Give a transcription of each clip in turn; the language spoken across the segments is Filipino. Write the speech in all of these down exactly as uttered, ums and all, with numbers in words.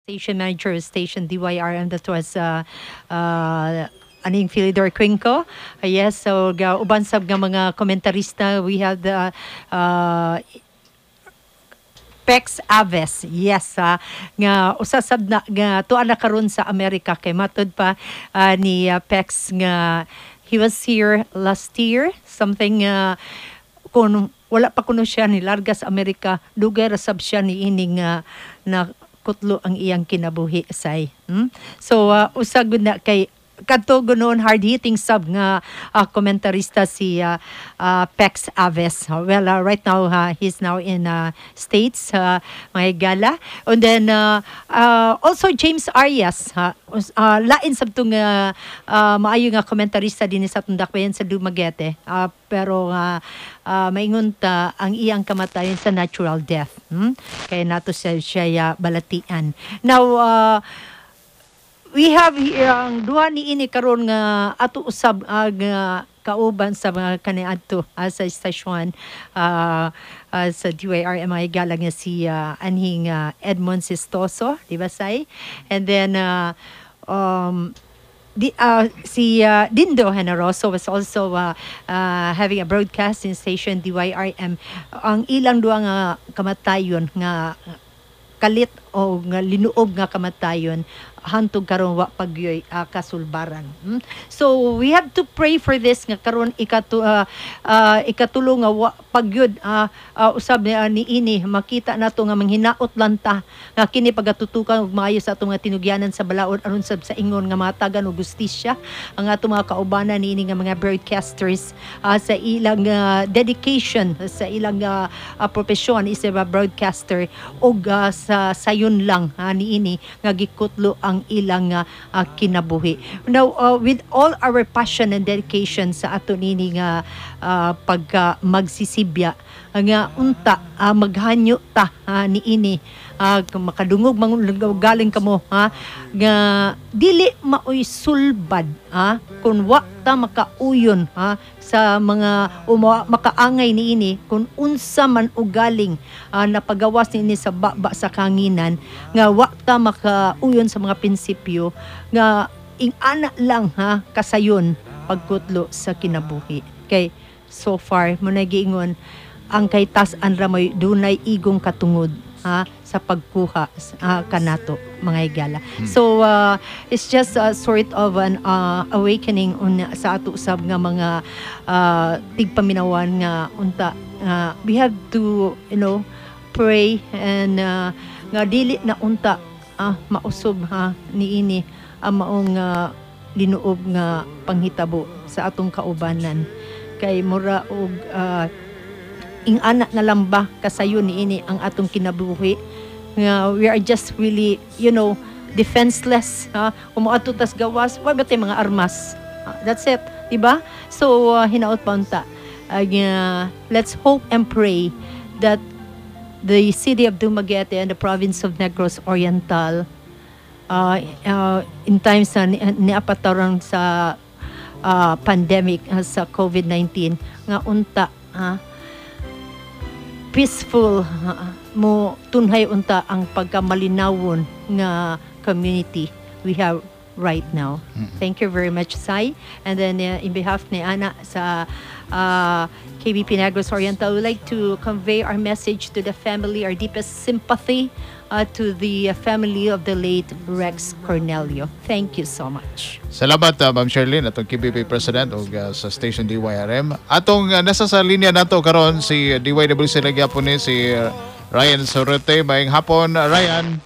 station manager of station D Y R M, that was uh, uh, aning Philidor Quinco. Uh, yes, so ga uban sab nga mga komentarista, we have the uh, Pex Aves, yes, ha, nga usasab na nga tuwa na karon sa Amerika kay matud pa uh, ni uh, Pex nga he was here last year, something uh, kung wala pa kuno siya ni larga sa Amerika, dugay ra sab siya ni ining uh, na kutlo ang iyang kinabuhi say. Hmm? So uh, usag gud na kay kadto gunon hard hitting sub nga uh, komentarista si uh, uh, Pex Aves. Well, uh, right now uh, he's now in uh, States, uh, mga gala. And then uh, uh, also James Arias, uh, uh, lain sab tong uh, uh, maayo nga komentarista din sa tundakbayan sa Dumaguete. Uh, pero uh, uh, maingon ta ang iyang kamatayon sa natural death. Hmm? Kaya nato siya, siya uh, balatian. Now uh, we have here ang duha ni ini karon nga ato usab ag uh, kauban sa mga kaniadto uh, sa istasyon uh, uh, sa D Y R M I galang nga si uh, anhing uh, Edmond Sistoso, di ba say? And then uh, um Di, uh, si uh, Dindo Generoso was also uh, uh, having a broadcasting station D Y R M. Ang ilang duha nga kamatayon nga kalit o nga linuob nga kamatayon hantog karon wa pagyoy uh, kasulbaran. Hmm? So we have to pray for this nga karon ikatu uh, uh, ikatulong nga wa pagyud uh, uh, usab ni, uh, ni ini makita nato nga manghinaot lang ta nga kini pagatutukan og maayo sa atong nga tinugyanan sa balaod aron sab sa ingon nga matagan og gustisya ang atong mga kaubanan niini nga mga broadcasters uh, sa ilang uh, dedication sa ilang uh, uh, profesyon is a broadcaster og uh, sa sayon lang uh, niini nga gikutlo ang ilang uh, uh, kinabuhi. Now, uh, with all our passion and dedication sa ato nini nga uh, pagka magsisibya, nga unta uh, maghanyo ta uh, niini uh, makadungog galing kamo ha nga dili maoy sulbad ha kun wa ta makauyon ha sa mga umawa, makaangay niini kung unsa man ugaling uh, napagawas niini sa baba sa kanginan nga wa ta makauyon sa mga prinsipyo nga ingana lang ha kasayon pagkutlo sa kinabuhi. Kay so far mo nagiingon ang kay tas-an ra moy dunay igong katungod ha sa pagkuha uh, kanato mga igala. Hmm. So uh, it's just a sort of an uh, awakening on sa ato usab nga mga uh, tigpaminawan nga unta uh, we have to you know pray and uh, nga dili na unta uh, mausob ha niini ang maong uh, linuob nga panghitabo sa atong kaubanan kay mura og uh, ing anak na lang ba kasayo niini ang atong kinabuhi nga we are just really you know defenseless ha umuadto tas gawas wa ba tay mga armas uh, that's it diba so uh, hinaot pa unta uh, uh, let's hope and pray that the city of Dumaguete and the province of Negros Oriental uh, uh, in times na ni, niapataran sa uh, pandemic uh, sa COVID nineteen nga unta ha uh, peaceful uh, mo tunhay unta ang pagkamalinawon nga community we have right now. Mm-hmm. Thank you very much, Sai. And then uh, in behalf ni Ana sa uh, K B P Negros Oriental, we would like to convey our message to the family, our deepest sympathy uh, to the uh, family of the late Rex Cornelio. Thank you so much. Salamat, uh, Ma'am Sherlyn, atong K B P President o uh, sa Station D Y R M. Atong uh, nasa sa linya nato karon si uh, D Y W C Nagyapon ni si uh, Ryan Sorete. Maayong hapon, uh, Ryan.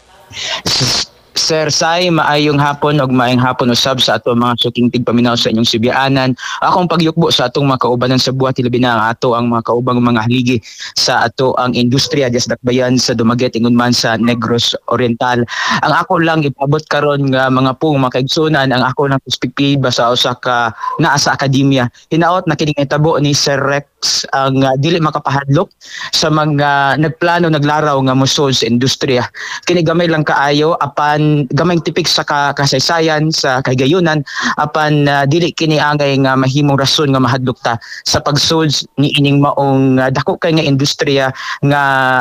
Sir Sai, maayong hapon og maayong hapon usab sa ato mga suking tigpaminaw sa inyong Subianan. Akong pagyukbo sa atong mga kaubanan sa buhat labi na ang ato ang mga kaubang mga haligi sa ato ang industriya dias dakbayan sa Dumaguete ingon man sa Negros Oriental. Ang ako lang ipabot karon nga mga pong makaigsunan ang ako lang perspektiba sa usa ka naa sa akademya. Hinaot na kining itabo ni Sir Rex ang uh, dili makapahadlok sa mga nagplano naglaraw nga mosud sa industriya. Kini gamay lang kaayo apan gamay tipik sa kasaysayan sa kagayunan apan uh, dili kini angay nga mahimong rason nga mahadlok ta sa pagsud ni ining maong uh, dako kay nga industriya nga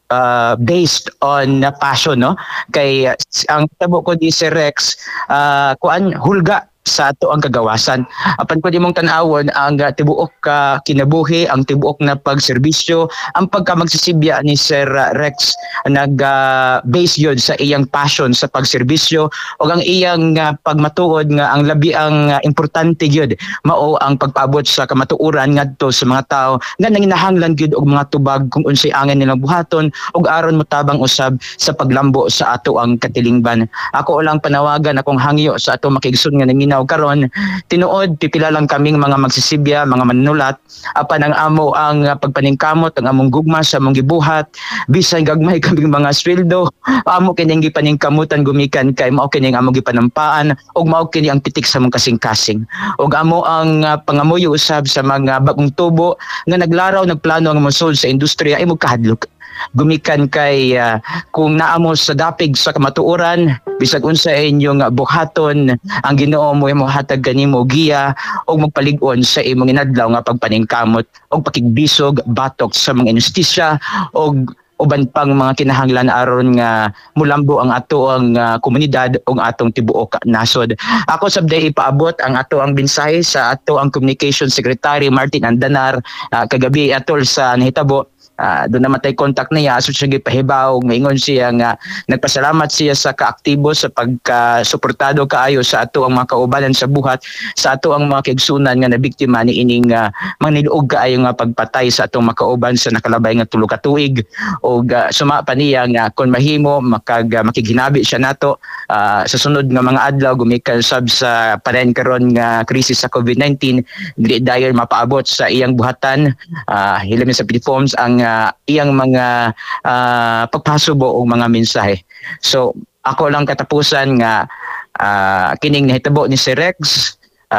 uh, based on uh, passion, no? Kay uh, ang tabo ko di si Rex, uh, kuan hulga sa ato ang kagawasan. Apan ko di mong tan-awon ang uh, tibuok ka uh, kinabuhi, ang tibuok na pagserbisyo, ang pagka magsisibya ni Sir uh, Rex nag uh, base yun sa iyang passion sa pagserbisyo o ang iyang uh, pagmatuod nga ang labi ang uh, importante gyud mao ang pagpaabot sa kamatuoran ngadto sa mga tao nga nanginahanglan gyud og mga tubag kung unsay angin nilang buhaton ug aron motabang usab sa paglambo sa ato ang katilingban. Ako lang panawagan akong hangyo sa ato makigsun nga naminaw karon tinuod pipila lang kaming mga magsisibya, mga manunulat apan ang amo ang uh, pagpaningkamot ang among gugma sa among gibuhat bisan gagmay kaming mga sweldo amo kining gipaningkamutan gumikan kay mao kining among gipanampaan ug mao kini ang pitik sa among kasing-kasing ug amo ang uh, pangamuyo usab sa mga bagong tubo nga naglaraw nagplano ang mosol sa industriya ay mo kahadlok gumikan kay uh, kung naamo sa dapig sa kamatuoran bisag unsa inyong uh, buhaton ang Ginoo mo imo hatag kanimo giya og magpalig-on sa imong inadlaw nga pagpaningkamot og pakigbisog batok sa mga inustisya og uban pang mga kinahanglan aron nga mulambo ang ato ang uh, komunidad ug atong tibuok nasod. Ako sabday ipaabot ang ato ang mensahe sa ato ang Communication Secretary Martin Andanar uh, kagabi atol sa nahitabo. Uh, doon naman tayo contact niya aso siya gipahibaw maingon siya nga nagpasalamat siya sa kaaktibo sa pagka-suportado kaayo sa ato ang mga kaubanan sa buhat sa ato ang mga kaigsunan nga nabiktima ni ining uh, mga niluog kaayo nga pagpatay sa atong mga kauban sa nakalabay nga tulo ka tuig o uh, suma pa niya nga kung mahimo makag uh, makighinabi siya nato uh, sa sunod nga mga adlaw gumikan sab sa paren karon nga krisis sa COVID nineteen dili dayon mapaabot sa iyang buhatan uh, hilami sa platforms ang uh, iyang mga uh, pagpasubo o mga mensahe. So ako lang katapusan nga uh, kining nahitabo ni si Rex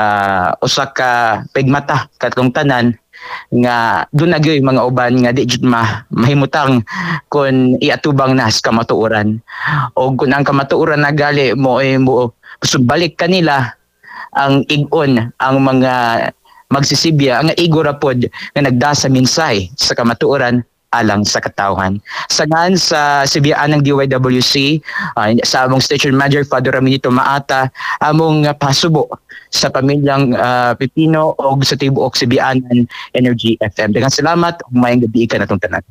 uh, usa ka pigmata katong tanan nga doon na gyud mga uban nga di jud ma mahimutang kun iatubang nas kamatuoran o kun ang kamatuoran na gali mo eh, mo balik kanila ang igon ang mga magsisibya ang igo ra pod nga nagdasa mensahe sa kamatuoran alang sa katawhan. Sagan sa sibiyaan ng D Y W C, uh, sa among station manager Father Raminito Maata, among uh, pasubo sa pamilyang uh, Pipino o sa tibuok Sibiyaanan Energy F M. Daghang salamat ug maayong gabi ka natong tanan.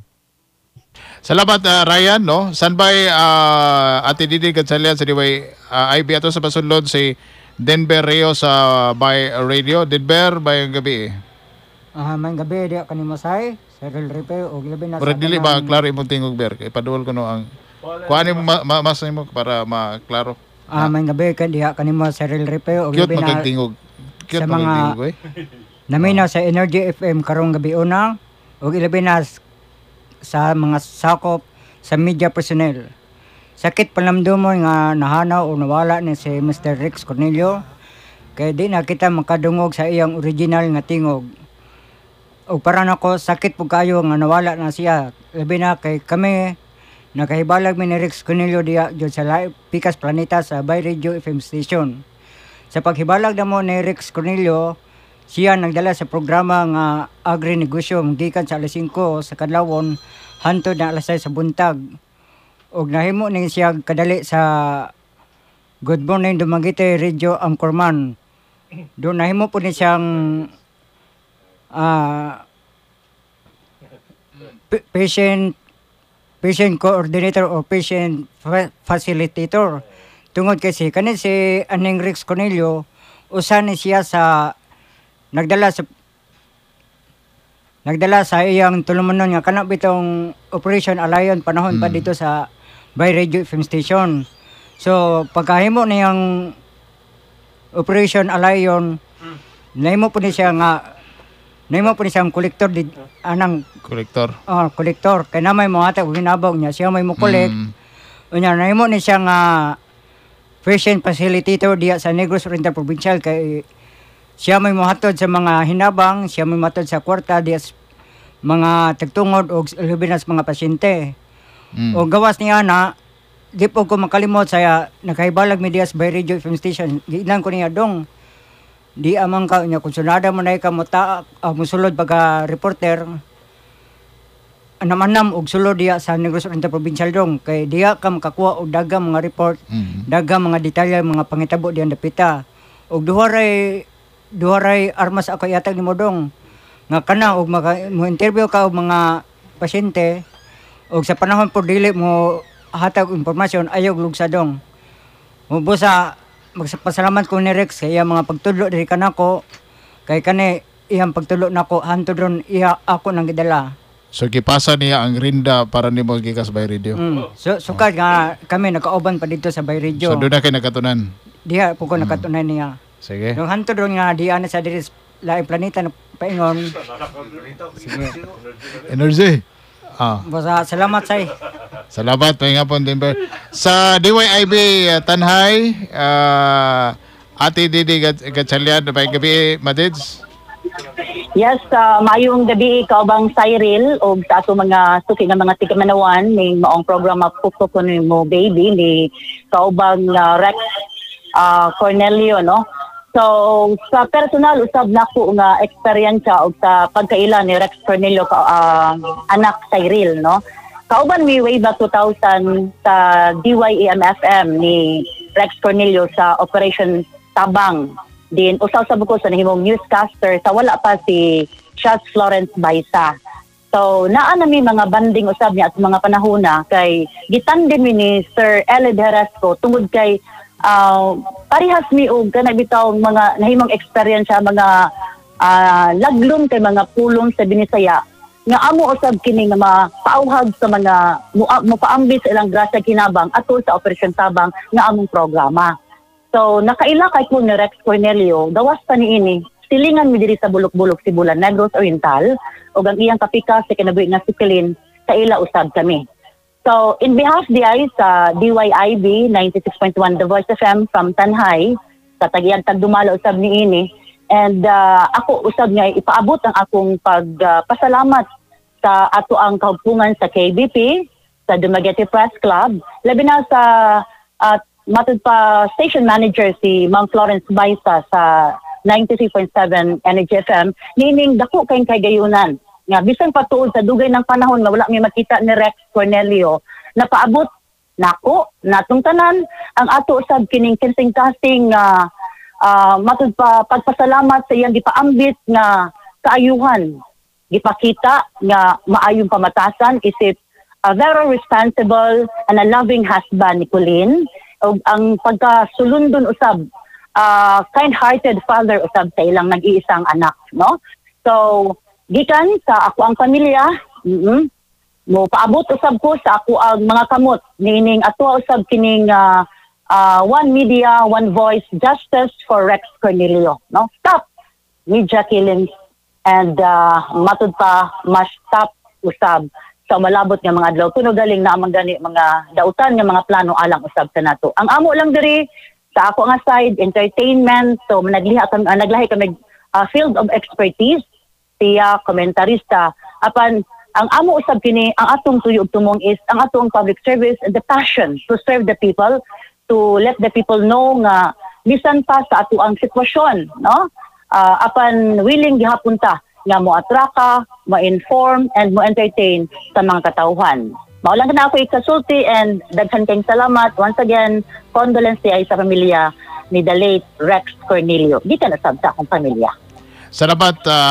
Salamat uh, Ryan no. Sanbay uh, Ate Didi Gonzalez sa D Y uh, I B ato sa pasulod si Denver Rio sa By Radio. Denver, bayang gabi. Ah, uh, may gabi di kanimo say, Cyril Ripe og labi na. Pero dili ba klaro imong tingog ber? Ipaduol ko no ang kuani mo ma, ma, mas nimo para maklaro. Ah, uh, may gabi kan diha kanimo Cyril Ripe og labi na. Tingog. Cute sa mga eh. Naminaw sa Energy F M karong gabi una og ilabi na sa mga sakop sa media personnel. Sakit palamdumon nga nahanaw o nawala ni si Mister Rex Cornelio kay di na kita makadungog sa iyang original nga tingog. O para nako sakit po kayo nga nawala na siya. Labi na kay kami nakahibalag mi ni Rex Cornelio diya jud sa live Pikas Planeta sa By Radio F M station. Sa paghibalag namo ni Rex Cornelio, siya nagdala sa programa nga agri-negosyo gikan sa alas singko sa kadlawon hantod na alas sais sa buntag. Og nahimo ning siya kadali sa Good Morning Dumaguete Radio Anchorman. Doon nahimo po ni siyang uh, patient patient coordinator o patient fa- facilitator. Tungod kasi kanin si Aning Rex Cornelio usa ni siya sa nagdala sa nagdala sa iyang tulumanon nga kana bitong Operation Alliance panahon mm. pa dito sa By Radio F M station. So pagkahimo niyang Operation Alliance mm. nahimo po ni siya nga nahimo po ni siyang kolektor di anang kolektor. Oh, kolektor kay na may mga tao ginabaw niya siya may mo collect. Mm. Unya nahimo ni siya nga patient facilitator diya sa Negros Oriental Provincial kay siya may mohatod sa mga hinabang, siya may mohatod sa kwarta diya mga tagtungod o lubinas mga pasyente. Mm. O gawas niya na di po ko makalimot sa nakahibalag media sa By Radio F M station. Giinan ko niya dong di amang ka niya kung sunada mo na ka muta uh, musulod pagka reporter anam-anam og sulod diya sa Negros Oriental Provincial dong kay diya ka makakuha og daghang mga report, Mm. daghang mga detalye mga pangitabo diyan dapita. Og duharay duharay armas ako yatag nimo dong nga kana og maka, mo interview ka og mga pasyente og sa panahon po dili mo hatag impormasyon ayog lugsa dong. Mubusa magpasalamat ko ni Rex kay iya mga pagtudlo diri kanako kay kani iyang pagtudlo nako hantod ron iya ako nang gidala. So gipasa niya ang rinda para nimo gikas by radio. Mm. So sukat nga kami nagauban pa dito sa Bay Radio. So doon na kay nakatunan. Diha po ko nakatunay niya. Sige. Yung hantod ron nga diya na sa diri sa laing planeta na paingon. Energy. Ah, Basta salamat say. salamat pa nga po Denver. Sa D Y I B uh, Tanhay, uh, Ate Didi Gatchalian, may gabi, Madids. Yes, uh, mayong gabi kaubang Cyril o sa ato mga suki nga mga tigamanawan ning maong programa Pukpuk ko mo baby ni kaubang uh, Rex uh, Cornelio no. So sa personal usab nako nga eksperyensya og sa pagkaila ni Rex Cornelio ka uh, anak Cyril no. Kauban mi way back two thousand sa D Y A M F M ni Rex Cornelio sa Operation Tabang. Din usaw sa buko sa nahimong newscaster sa wala pa si Chas Florence Baisa. So naa na mi mga banding usab niya at mga panahona kay gitandem mi ni Sir Elid Herasco tungod kay uh, parihas mi og kana bitaw mga nahimong experience sa mga uh, laglon kay mga pulong sa Binisaya nga amo usab kini nga mapauhag sa mga mopaambit sa ilang grasya kinabang ato sa Operation Tabang nga among programa. So nakaila kay po ni Rex Cornelio gawas pa niini silingan mi diri sa bulok-bulok Sibulan Negros Oriental ug ang iyang kapika sa kinabuhi nga si Kilin kaila usab kami. So in behalf di ay sa D Y I B ninety-six point one The Voice F M from Tanhay sa tagiyan tagdumala usab niini and uh, ako usab nga ipaabot ang akong pagpasalamat uh, sa ato ang kaupungan sa K B P sa Dumaguete Press Club labi na sa uh, matod pa station manager si Ma'am Florence Baisa sa ninety-three point seven Energy F M nining dako kay kagayunan nga bisan patuod sa dugay ng panahon nga wala mi makita ni Rex Cornelio napaabot nako natong tanan ang ato usab kining kinsing-kasing nga uh, uh, matod pa pagpasalamat sa iyang gipaambit nga kaayuhan gipakita nga maayong pamatasan isip a very responsible and a loving husband ni Colleen og ang pagkasulundon usab uh, kind-hearted father usab sa ilang nag-iisang anak no. So gikan sa ako ang pamilya mm-hmm, mo paabot usab ko sa ako ang mga kamot nining ato usab kining uh, uh, one media one voice justice for Rex Cornelio no. Stop media killings and uh, matud pa mas stop usab sa malabot nga mga adlaw kuno galing na amang gani mga dautan nga mga plano alang usab sa nato. Ang amo lang diri sa ako nga side entertainment so nagliha kami uh, naglahi kami uh, field of expertise siya komentarista apan ang amo usab kini ang atong tuyo ug tumong is ang atong public service and the passion to serve the people to let the people know nga bisan pa sa ato ang sitwasyon no uh, apan willing gihapon ta nga mo atraka, ma-inform, and mo-entertain sa mga katauhan. Maulang na ako ikasulti and daghan kayong salamat. Once again, condolence ay sa pamilya ni the late Rex Cornelio. Di ka nasab sa akong pamilya. Salamat,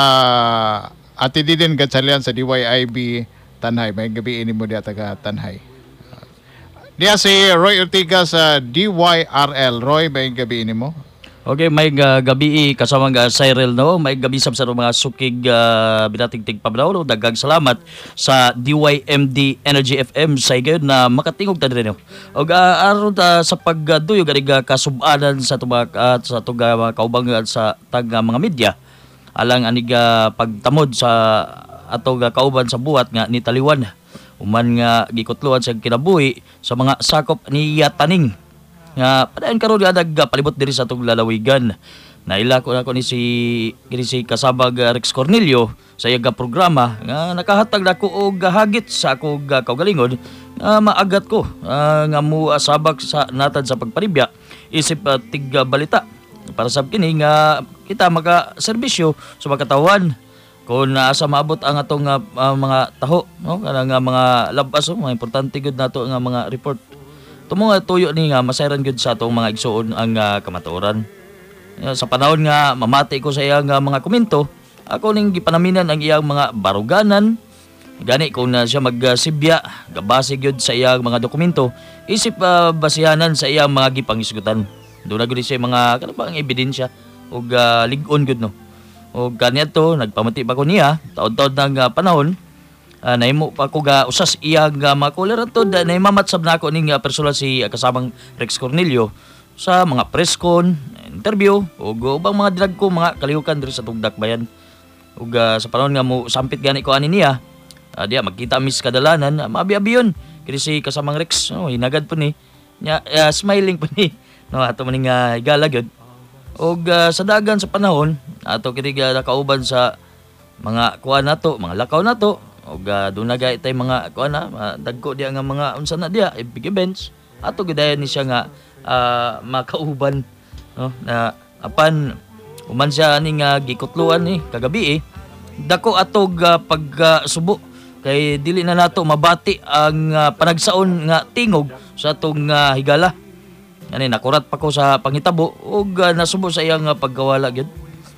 uh, Ate Didin Gatchalian sa D Y I B Tanhay. May gabi ini mo diya taga Tanhay. Uh, diya si Roy Ortiga sa D Y R L. Roy, may gabi ini mo? Okay, may uh, gabi kasama nga Cyril no, may gabi sab sa mga sukig uh, binatingtig pablaw daghang salamat sa D Y M D Energy F M sa igod na makatingog ta diri no. Og uh, aron ta sa pagduyog ani kasub-anan sa tubak at sa tuga mga kaubang sa tag mga media alang ani ga pagtamod sa ato ga kauban sa buhat nga ni Taliwan. Uman nga gikutloan sa kinabuhi sa mga sakop ni Yataning nga padayon karon nga nagpalibot diri sa atong lalawigan. Naila ko nako ni si kini si kasabag uh, Rex Cornelio sa iyang programa nga nakahatag nako og hagit sa ako uh, kaugalingon nga uh, maagat ko uh, nga muasabak sa natad sa pagparibya isip uh, tig uh, balita para sab kini nga kita maka serbisyo sa mga katawan kung asa maabot ang atong uh, uh, mga taho, no, kanang uh, mga labas, oh, mga importante gud nato nga mga report. Tumo nga tuyo ni nga masayran gud sa atong mga igsuon ang uh, kamatuoran. Uh, sa panahon nga mamati ko sa iyang uh, mga komento, ako ning gipanaminan ang iyang mga baruganan. Gani kung na siya magsibya, gabase gyud sa iyang mga dokumento, isip uh, basihanan sa iyang mga gipangisgutan. Doon na gud siya mga kanang bang ebidensya ug uh, lig-on gud no. O ganito, nagpamati pa ko niya, taon-taon ng uh, panahon, uh, nahimo pa ko ga usas iyang uh, mga kuliran to, na nahimamatsab na ako ning uh, personal si uh, kasamang Rex Cornelio sa mga press con, interview, o ubang mga drag ko, mga kalihukan diri sa Tugdak Bayan. O uh, sa panahon nga mo sampit gani ko ani niya, uh, diya magkita mis kadalanan, uh, maabi-abi yun. Kaya si kasamang Rex, oh, hinagad po ni, niya, uh, smiling po ni, no, ato maning uh, higala gyud. Og uh, sa dagan sa panahon ato kini uh, nakauban sa mga kuan nato, mga lakaw nato, og uh, dunagay tay mga kuan na uh, dagko diya nga mga unsa na diya big events ato gidayon ni siya nga uh, makauban, no, na apan uman siya ning uh, gikutluan ni kagabi eh, dako atog uh, pagsubo uh, kay dili na nato mabati ang uh, panagsaon nga tingog sa atong uh, higala. Ani nakurat pa ko sa pangitabo ug uh, nasubo sa iyang uh, paggawala gyud.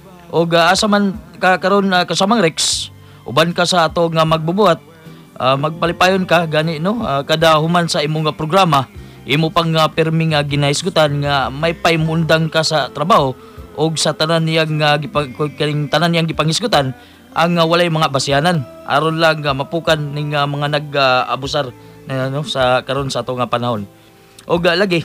Og uh, asa man ka karon uh, kasamang Rex, uban ka sa ato nga magbubuhat, uh, magpalipayon ka gani no, uh, kada human sa imong nga programa, imo pang uh, permi nga ginahisgutan nga may paymundang ka sa trabaho og sa tanan niyang uh, gipang kaning tanan niyang gipanghisgutan ang uh, walay mga basyanan aron lang uh, mapukan ning uh, mga nag-abusar uh, no, sa karon sa ato nga panahon. Og uh, lagi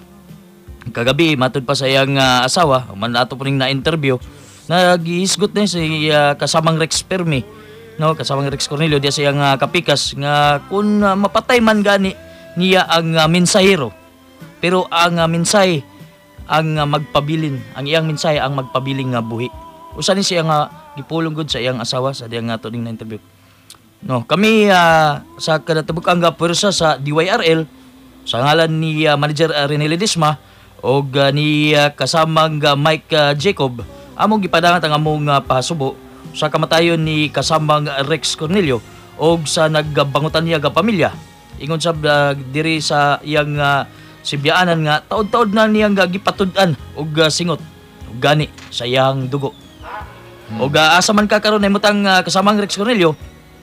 kagabi matud pa sa iyang uh, asawa man ato po ning na-interview, nagihisgot na si uh, kasamang Rex Permi, no, kasamang Rex Cornelio diya sa iyang uh, kapikas nga kung uh, mapatay man gani niya ang uh, mensahero, pero ang uh, mensahe ang uh, magpabilin, ang iyang mensahe ang magpabiling nga uh, buhi. Usa ni siya nga uh, gipulong gud sa iyang asawa sa diyang nga uh, ning na-interview. No, kami uh, sa kanatibuk-ang uh, pwersa sa D Y R L sa ngalan ni uh, Manager uh, Rene Ledesma og uh, ni uh, kasamang uh, Mike uh, Jacob, among gipadangat ang among uh, pasubo sa kamatayon ni kasamang uh, Rex Cornelio og sa nagbangutan niya nga pamilya. Ingon sab uh, diri sa iyang uh, sibyaanan nga taud-taud na niyang uh, gipatud-an og uh, singot og gani sa iyang dugo. Hmm. Og uh, asa man ka karon nahimutang uh, kasamang Rex Cornelio,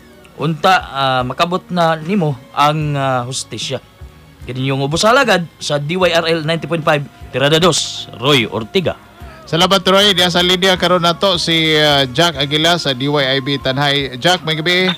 unta uh, makabot na nimo ang uh, hustisya. Kini yung ubos alagad sa D Y R L ninety point five Tirada dos, Roy Ortiga. Salamat Roy, diya sa linya karon nato si uh, Jack Aguila sa D Y I B Tanhay. Jack, may gabi.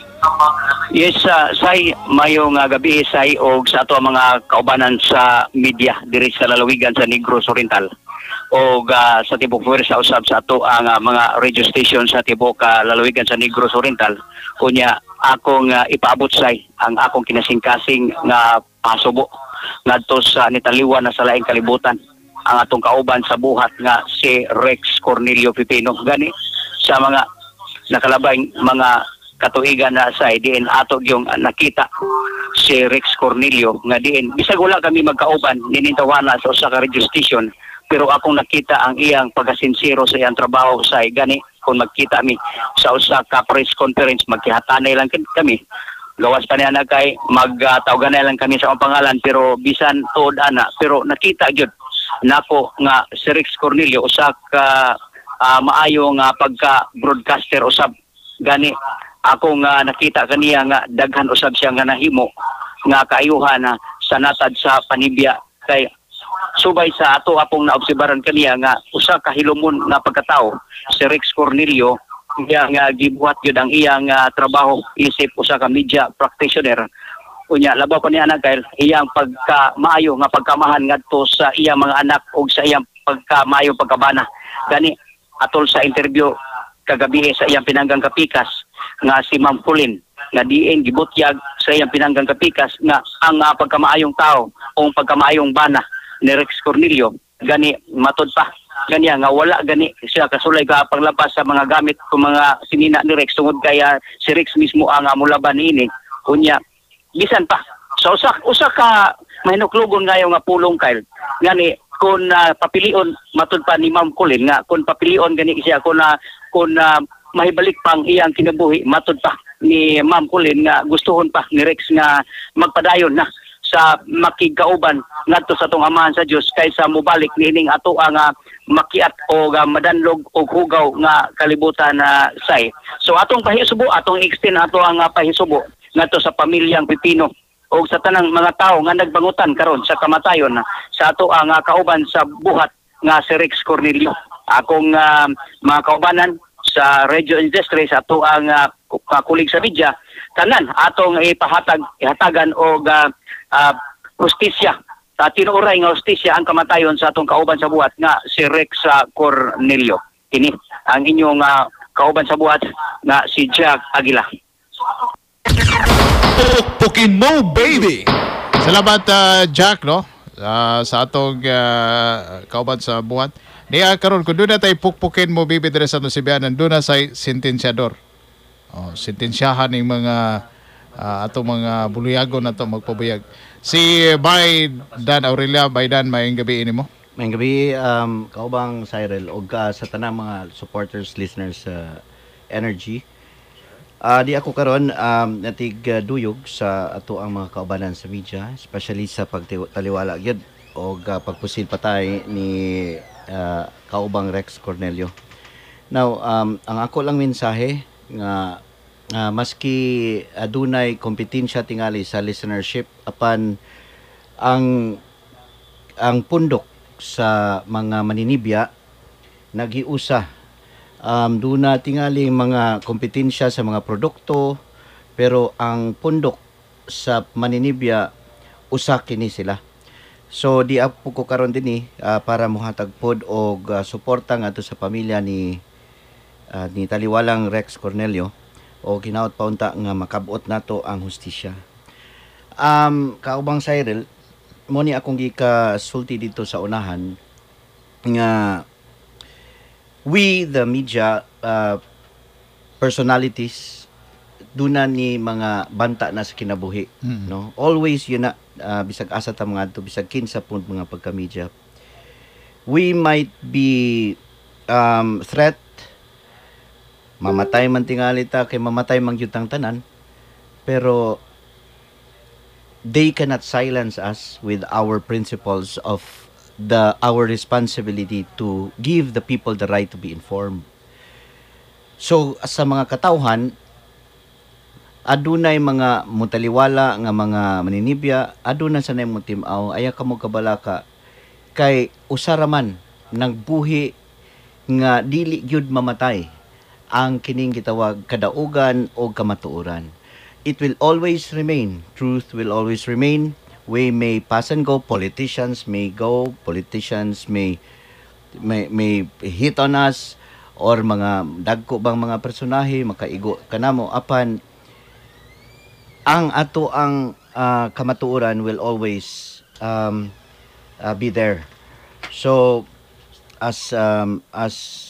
Yes, uh, say mayong uh, gabi say og sa ato mga kaubanan sa media diri sa lalawigan sa Negros Oriental. Og uh, sa tibok pwersa usab sa ato ang uh, mga radio station sa tibok uh, lalawigan sa Negros Oriental. Kunya akong uh, ipaabot say ang akong kinasingkasing nga pasubo ngadto sa nitaliwan na sa laing kalibutan ang atong kauban sa buhat nga si Rex Cornelio Pipino. Gani sa mga nakalabay mga katuigan na sa diin ato yung nakita si Rex Cornelio nga diin bisag wala kami magkauban ninintawana sa usa ka radio station, pero akong nakita ang iyang pagasinsiro sa iyang trabaho sa gani kung magkita mi sa usa ka press conference magkihatanay lang kami. Gawas pa niya na kay magtawagan uh, na lang kami sa akong pangalan, pero bisan tuod ana, pero nakita gyud nako nga si Rex Cornelio usa ka uh, maayo nga pagka broadcaster usab. Gani ako nga nakita kaniya nga daghan usab siya nga nahimo nga kaayuhan na sa natad sa panibya kay subay sa ato apong naobserbaran kaniya nga usa ka hilumon nga pagkatao si Rex Cornelio nga nga gibuhat gyud ang iyang uh, trabaho isip usa ka media practitioner. Unya labaw pa niya anak kay iyang pagka maayo nga pagkamahan ngadto sa iyang mga anak ug sa iyang pagka maayo pagkabana. Gani atol sa interview kagabi sa iyang pinanggang kapikas nga si Ma'am Colin nga diin gibutyag sa iyang pinanggang kapikas nga ang uh, pagkamaayong tao o pagkamaayong bana ni Rex Cornelio. Gani matod pa kanya nga wala gani siya kasulay ka paglabas sa mga gamit ko mga sinina ni Rex tungod kaya si Rex mismo ang amulaban niini. Unya bisan pa sa so, usa usa ka mahinuklugon ngayo nga pulong kail gani kung uh, papilion matud pa ni Ma'am Colin nga kung papilion gani siya kung uh, kung uh, mahibalik pang iyang kinabuhi matud pa ni Ma'am Colleen nga gustuhon pa ni Rex nga magpadayon na sa makigauban ngadto sa tong amahan sa Dios kaysa mobalik niining ato ang uh, makiat o uh, madanlog og hugaw nga kalibutan na uh, say. So atong pahisubo, atong extend ato ang uh, pahisubo ngadto sa pamilyang Pipino o sa tanang mga tao nga nagbangutan karon sa kamatayon uh, sa ato ang uh, kauban sa buhat nga si Rex Cornelio. Akong uh, mga kaubanan sa Radio Industry sa ato ang uh, kulig sa media tanan atong ipahatag ihatagan og uh, uh, hustisya sa tinuoray nga hustisya ang kamatayon sa atong kauban sa buhat nga si Rex uh, Cornelio. Kini ang inyong uh, kauban sa buhat nga si Jack Aguila. Pukpukin mo, baby! Salamat uh, Jack no uh, sa atong uh, kauban sa buhat. Niya karon kun doon na tayo pukpukin mo baby dire sa atong sibianan doon na say sentensyador. Oh, sentensyahan ng mga uh, atong mga buluyagon na to magpabuyag. Si Bay Dan Aurelia, Bay Dan, mayong gabi ini mo. Mayong gabi, um, kaubang Cyril, o uh, sa tanang mga supporters, listeners sa uh, Energy. Uh, di ako karon um, natig uh, duyog sa ato ang mga kaubanan sa media, especially sa pagtaliwala gyud o uh, pagpusil patay ni uh, kaubang Rex Cornelio. Now, um, ang ako lang mensahe nga uh, maski adunay kompetensya tingali sa listenership apan ang ang pundok sa mga maninibya nagiusa um, duna tingali mga kompetensya sa mga produkto pero ang pundok sa maninibya usa kini sila. So di ako ko karon dinhi uh, para mohatag pod og uh, suporta ngadto sa pamilya ni Uh, ni taliwalang Rex Cornelio o ginaot paunta nga makabot nato ang hustisya. Um, kaubang Cyril, mo ni akong gikasulti dito sa unahan nga we the media uh, personalities duna ni mga banta na sa kinabuhi, mm-hmm. no? Always yun na uh, bisag asa ta mga adto bisag kinsa pud mga pagka-media. We might be um, threat mamatay man tingali ta kay mamatay man gyud tang tanan pero they cannot silence us with our principles of the our responsibility to give the people the right to be informed. So sa mga katawhan adunay mga mutaliwala nga mga maninibya aduna sanay mo tim-aw aya kamo kabalaka kay usaraman nagbuhi nga dili gyud mamatay ang kining gitawag kadaugan o kamatuoran. It will always remain. Truth will always remain. We may pass and go. Politicians may go. Politicians may may, may hit on us or mga dagko bang mga personahe makaigo kanamo apan ang ato ang uh, kamatuoran will always um, uh, be there. So as um, as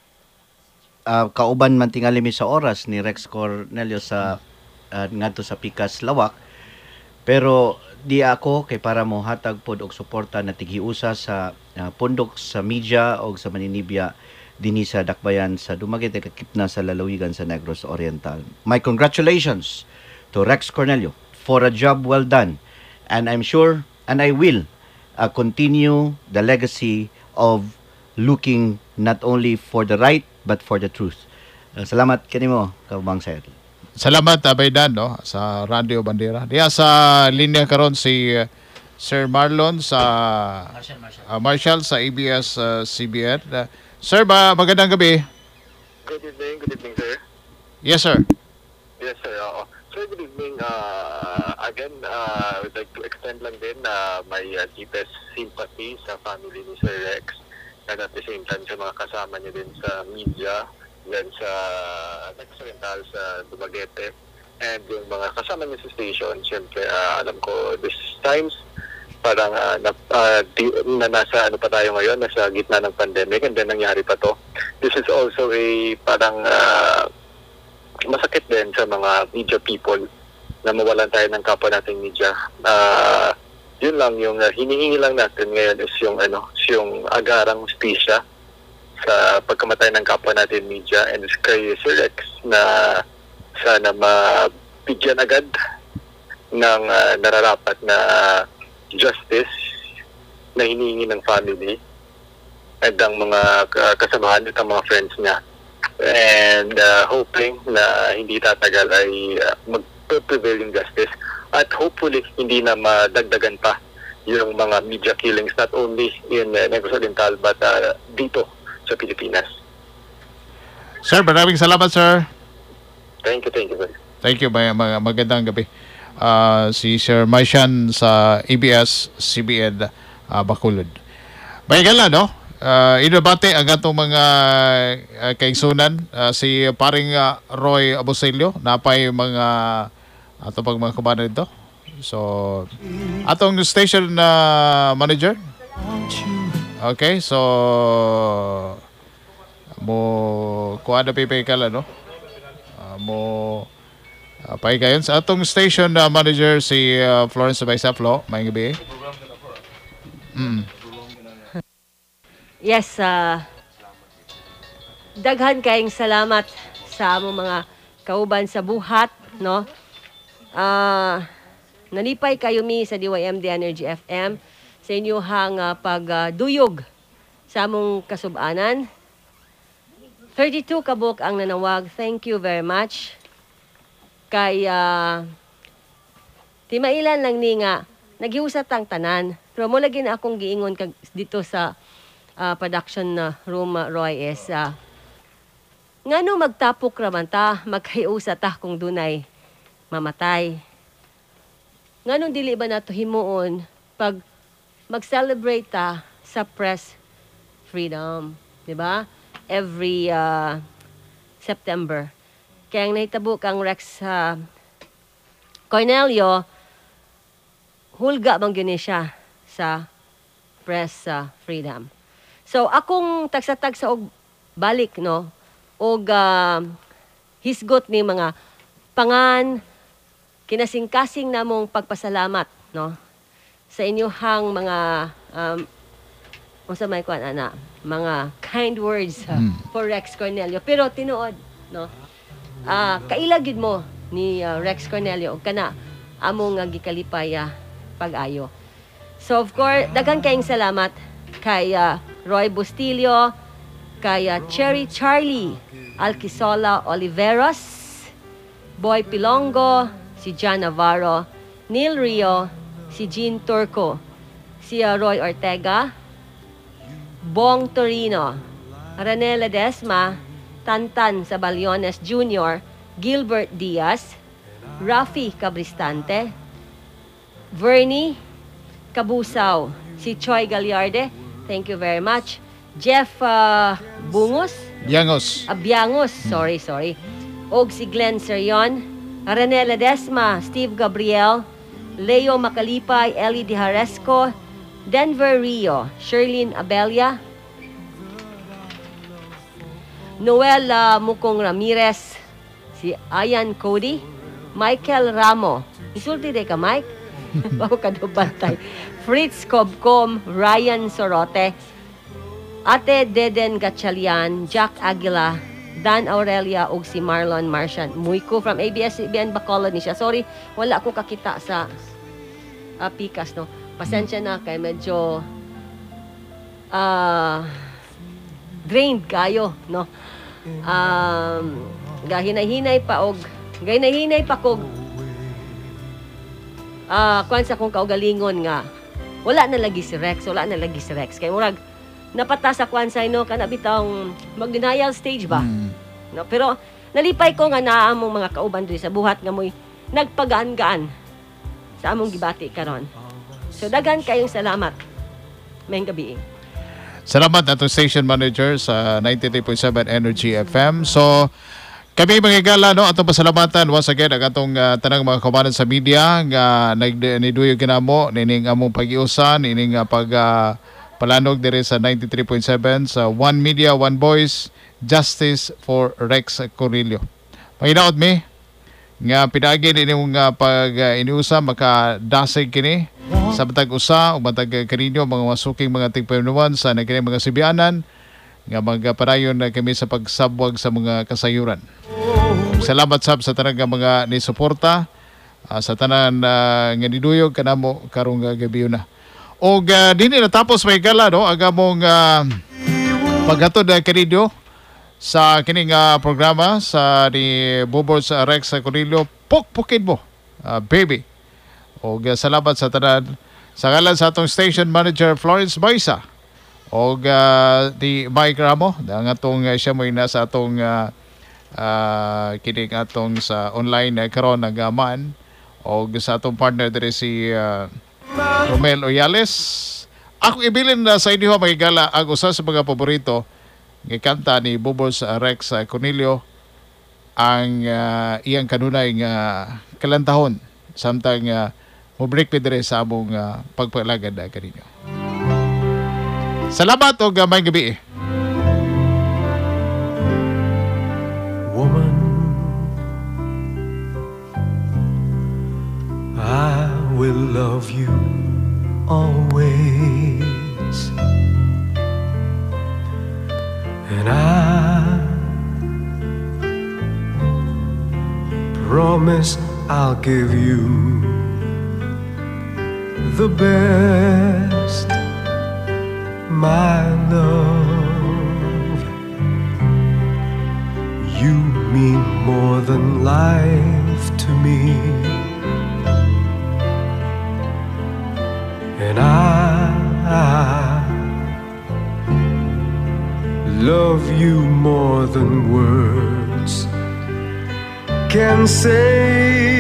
Uh, kauban man tingali mi sa oras ni Rex Cornelio sa uh, ngadto sa Pikas Lawak pero di ako kay para mo hatag pod og suporta na tighiusa sa uh, pundok sa media o sa maninibya dinhi sa Dakbayan sa Dumaguete kakipna sa lalawigan sa Negros Oriental. My congratulations to Rex Cornelio for a job well done and I'm sure and I will uh, continue the legacy of looking not only for the right but for the truth. Uh, salamat kanimo kaubang sir. Salamat Abay Dan no sa Radio Bandera. Diya sa linya karon si uh, Sir Marlon sa Marshall, Marshall. Uh, Marshall sa A B S uh, C B N. Uh, sir ba magandang gabi. Good evening, good evening sir. Yes sir. Yes sir. Uh, sir good evening. Uh, again, uh, I would like to extend lang din uh, my uh, deepest sympathy sa family ni Sir Rex. And at the same time sa mga kasama niya din sa media, then sa Rex Oriental sa Dumaguete, and yung mga kasama niya sa station, siyempre uh, alam ko this times parang uh, na, uh, di, na nasa ano pa tayo ngayon, nasa gitna ng pandemic and then nangyari pa to. This is also a parang uh, masakit din sa mga media people na mawalan tayo ng kapwa nating media. Uh, yun lang yung uh, hinihingi lang natin ngayon is yung ano yung agarang hustisya sa pagkamatay ng kapwa natin media, and kay Sir Rex na sana mabigyan agad ng uh, nararapat na justice na hinihingi ng family at ang mga uh, kasamahan at ang mga friends niya. And uh, hoping na hindi tatagal ay uh, mag-prevail yung justice at hopefully hindi na madagdagan pa yung mga media killings not only in uh, Negros Oriental but uh, dito sa Pilipinas. Sir, maraming salamat, sir. Thank you, thank you. Buddy. Thank you, may, mag- magandang gabi. Uh, si Sir Maishan sa A B S C B N uh, Bacolod. Bayagala, no? Uh, inabate ang atong mga uh, kaigsunan. Uh, si paring uh, Roy Abusilio, napay mga atong pag mga kumanan dito. So, atong station uh, manager. Okay, so mo kuha na pipay kala, no? Uh, mo uh, pay kayon sa atong station uh, manager si uh, Florence Baisaplo. May gabi. Mm. Yes, uh, daghan kayong salamat sa among mga kauban sa buhat, no? Uh, nalipay kayo mi sa D Y M D Energy F M sa inyong uh, pagduyog uh, sa among kasubanan. thirty-two kabuk ang nanawag. Thank you very much. Kay uh, timailan lang ni nga naghiusat ang tanan. Pero mo lagi na akong giingon kag dito sa uh, production uh, room, uh, Roy, is uh, ngano magtapok raman ta, maghiusat ta kung dunay mamatay. Nganong dili ba nato himuon pag mag-celebrate ta sa press freedom, di ba? Every uh, September. Kaya ang nahitabo kang Rex uh, Cornelio, hulga bang yun siya sa press uh, freedom. So akong tagsa-tagsa og balik, no, og uh, hisgot ni mga pangan, kinasing-kasing namong pagpasalamat, no, sa inyong mga um, unsa may kuan ana, mga kind words uh, mm. for Rex Cornelio. Pero tinuod, no, uh, kaila gid mo ni uh, Rex Cornelio og kana among uh, gikalipay uh, pag-ayo. So of course, daghang kayong salamat kay uh, Roy Bustillo, kay uh, Cherry Charlie Alquisola Oliveros, Boy Pilongo, si John Navarro, Neil Rio, si Jean Turco, si uh, Roy Ortega, Bong Torino, Ranela Desma, Tantan Sabaliones Junior, Gilbert Diaz, Rafi Cabristante, Vernie Kabusaw, si Choi Gagliarde, thank you very much, Jeff uh, Bungos, Biangos, ah, Biangos, sorry, sorry, og si Glenn Serion, Ranela Desma, Steve Gabriel, Leo Macalipay, Ellie Diharesco, Denver Rio, Sherlyn Abelia, Noel uh, Mukong Ramirez, si Ayan Cody, Michael Ramo, isulti de ka Mike, bago ka bantay, Fritz Cobcom, Ryan Sorote, Ate Deden Gatchalian, Jack Aguila, Dan Aurelia ug si Marlon Martian Muyko from A B S C B N Bacolod ni siya. Sorry, wala ko kakita sa uh, Pikas, no. Pasensya na kay medyo uh, drained kayo, no. Um, gahinay-hinay pa og gahinay-hinay pa kog ah uh, kuan sa kong kaugalingon nga wala na lagi si Rex, wala na lagi si Rex kay murag napata sa kwan sa ino kana bitang mag-denial stage ba. Mm. No, pero nalipay ko nga naa among mga kauban diri sa buhat nga moy nagpagaan-gaan sa among gibati karon. So daghan kayong salamat. Mayong gabi. Salamat atong station manager sa ninety-three point seven Energy F M. So kami mga igala, no, atong pasalamatan once again ang atong uh, tanang mga kaubanan sa media nga nagniduyo kinamo nining among pag-iusan, nining uh, pag uh, palanog dire sa ninety-three point seven sa One Media, One Voice, Justice for Rex Cornelio. Panginaot mi nga pinaagi ni nga pag uh, iniusa makadasig kini sa matag usa ug matag kaninyo mga masuking mga tigpayunuan sa nagkini mga sibianan nga magpadayon na kami sa pagsabwag sa mga kasayuran. Salamat sab sa tanang nga mga nisuporta uh, sa tanan uh, nga niduyog kanamo karong uh, gabi na. O uh, dinhi natapos may gala no aga mong uh, paghatod uh, kanidyo sa kining uh, programa sa ni Bubos uh, Rex Cornelio pukpukin mo uh, baby. O uh, salamat sa tanan sa ngalan sa atong station manager Florence Baisa o uh, di Mike Ramo ang atong uh, siya mo nasa atong uh, uh, kining atong sa online uh, karon nagaman o sa atong partner diri si uh, Romel Oyales. Ako ibilin na sa inyo magigala ang usa sa mga paborito ng kanta ni Bubos uh, Rex uh, Cornelio ang uh, iyang kanunay nga kalantahon samtang uh, mubreak pa dire sa among uh, pagpalagad uh, kaninyo. Salamat o gamay gabi eh. Woman, I will love you always, and I promise I'll give you the best, my love. You mean more than life to me, and I, I love you more than words can say.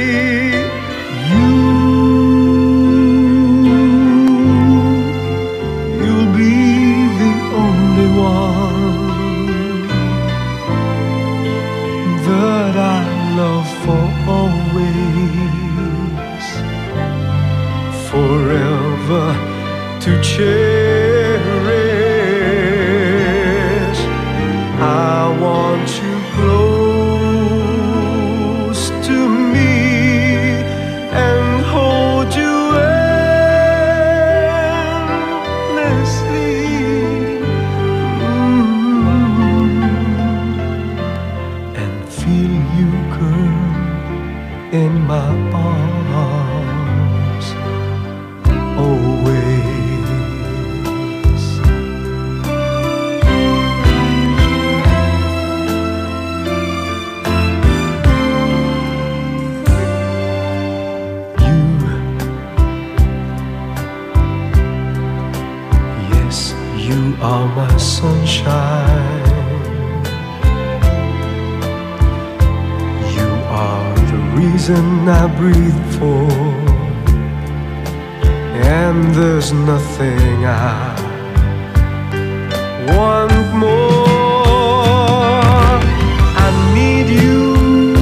Forever to cherish. I want you close to me and hold you endlessly. Mm. And feel you, girl, in my arms. Are my sunshine. You are the reason I breathe for, and there's nothing I want more. I need you.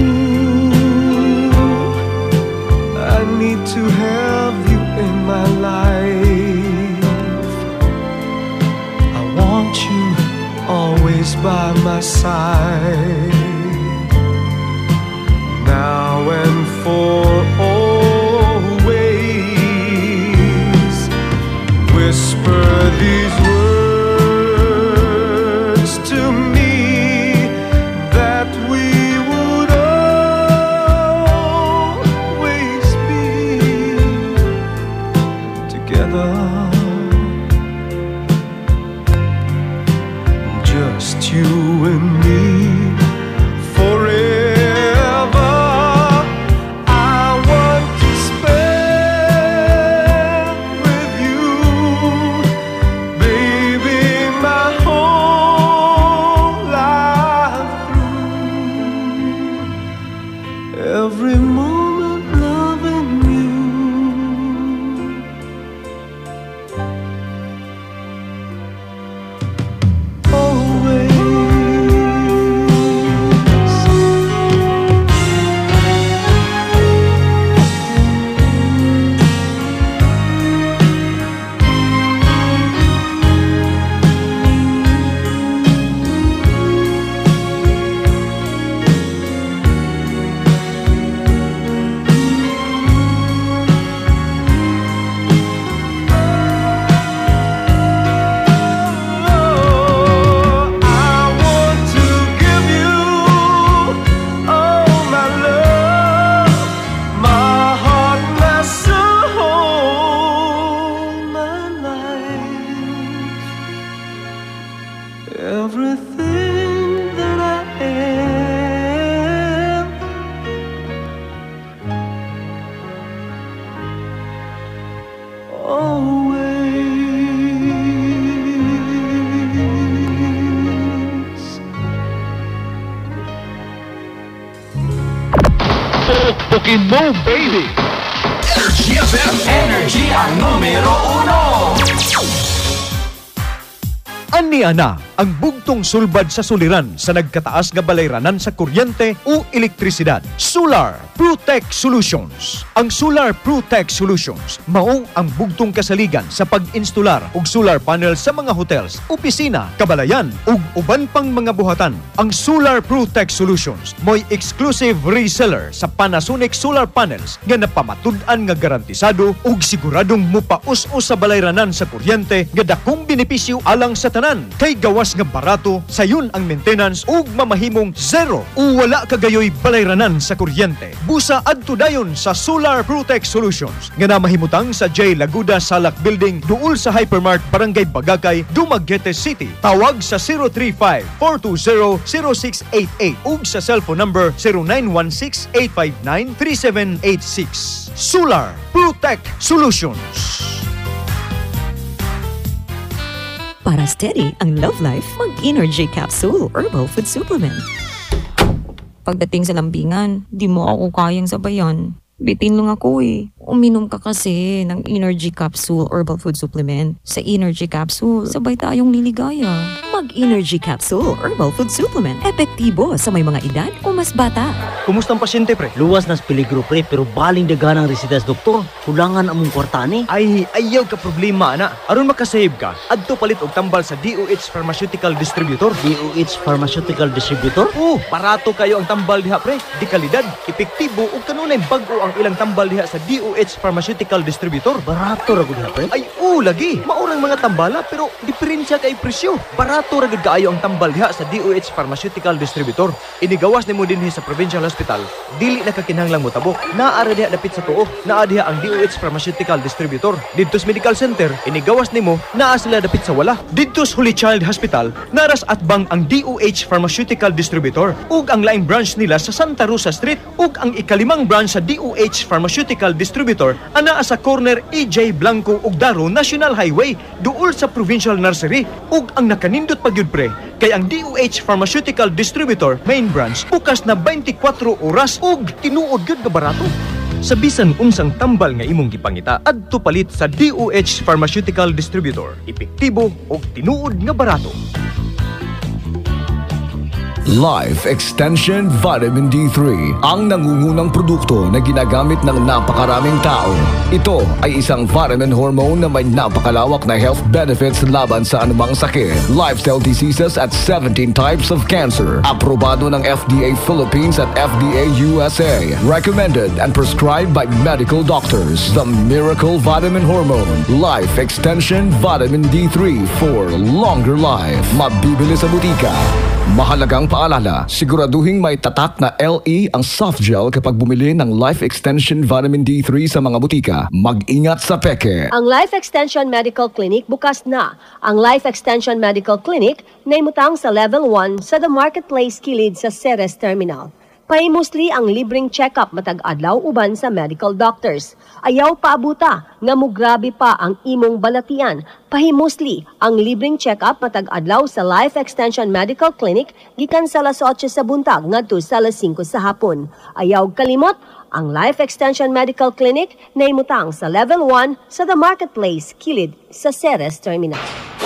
I need to have you in my life. Always by my side, now and for always. Whisper these words to me that we would always be together. Just you and me forever. I want to spend with you, baby, my whole life through. Every moment loving you. Always. everything that I am. Always. Pukin mo, baby! Energy F M. Energy ang numero uno. Ania na ang bugtong sulbad sa suliran sa nagkataas nga balayranan sa kuryente o elektrisidad. Solar Protect Solutions. Ang Solar Protect Solutions mao ang bugtong kasaligan sa pag-instalar og solar panel sa mga hotels, opisina, kabalayan ug uban pang mga buhatan. Ang Solar Protect Solutions mo'y exclusive reseller sa Panasonic solar panels nga napamatud-an nga garantisado ug siguradong mupaus-us sa balayranan sa kuryente nga dakong benepisyo alang sa tanan. Kay gawas nga barato, sayon ang maintenance ug mamahimong zero o wala kagayoy balayranan sa kuryente. Busa adto dayon sa Solar Protect Solutions nga namahimutang sa J. Laguda Salak Building duol sa Hypermart Barangay Bagakay, Dumaguete City. Tawag sa zero three five, four two zero, zero six eight eight ug sa cellphone number zero nine one six, eight five nine, three seven eight six. Solar Protect Solutions. Para steady ang love life, mag-Energy Capsule Herbal Food Supplement. Pagdating sa lambingan, di mo ako kayang sabayan. Bitin lang ako eh. Uminom ka kasi ng Energy Capsule Herbal Food Supplement. Sa Energy Capsule, sabay tayong liligaya. Mag-Energy Capsule Herbal Food Supplement. Epektibo sa may mga edad o mas bata. Kumusta ang pasyente, pre? Luwas nas peligro, pre, pero baling daganang residas, doktor. Kulangan among kwartani. Ay, ayaw ka problema, ana. Aron makasave ka, adto palit og tambal sa D O H Pharmaceutical Distributor. D O H Pharmaceutical Distributor? Oo, barato kayo ang tambal diha, pre. Di kalidad, epektibo ug kanunay bag-o ang ilang tambal diha sa D O H Pharmaceutical Distributor. Barato ra gud, pre. Ay, oo lagi. Maurang mga tambala pero diferensya kay presyo. Barato ra gud kaayo ang tambal diha sa D O H Pharmaceutical Distributor. Inigawas nimo dinhi sa Provincial Hospital. Dili na kakinahanglang motabok. Naa ra diha dapit sa tuo. Naa diha ang D O H Pharmaceutical Distributor. Didto sa Medical Center, inigawas nimo naa sila dapit sa wala. Didto sa Holy Child Hospital, naras atbang ang D O H Pharmaceutical Distributor ug ang laing branch nila sa Santa Rosa Street ug ang ikalimang branch sa D O H Pharmaceutical Distributor anaa sa corner E J Blanco ug Daro National Highway duol sa Provincial Nursery ug ang nakanindot pagyud pre kay ang D O H Pharmaceutical Distributor main branch bukas na twenty-four oras ug tinuod gyud nga barato. Sa bisan unsang tambal nga imong gipangita adto palit sa D O H Pharmaceutical Distributor. Epektibo ug tinuod nga barato. Life Extension Vitamin D three, ang nangungunang produkto na ginagamit ng napakaraming tao. Ito ay isang vitamin hormone na may napakalawak na health benefits laban sa anumang sakit, lifestyle diseases at seventeen types of cancer. Aprobado ng F D A Philippines at F D A U S A. Recommended and prescribed by medical doctors. The Miracle Vitamin Hormone. Life Extension Vitamin D three for longer life. Mabibili sa butika. Mahalagang paalala, siguraduhin may tatak na L E ang soft gel kapag bumili ng Life Extension Vitamin D three sa mga butika. Mag-ingat sa peke. Ang Life Extension Medical Clinic bukas na. Ang Life Extension Medical Clinic naimutang sa Level one sa The Marketplace kilid sa Ceres Terminal. Pahimusli ang libreng check-up matag adlaw uban sa medical doctors. Ayaw paabuta nga mugrabe pa ang imong balatian. Pahimusli ang libreng check-up matag adlaw sa Life Extension Medical Clinic gikan sa alas eight sa buntag ngadto sa alas five sa hapon. Ayaw kalimot ang Life Extension Medical Clinic naimutang sa Level one sa The Marketplace kilid sa Ceres Terminal.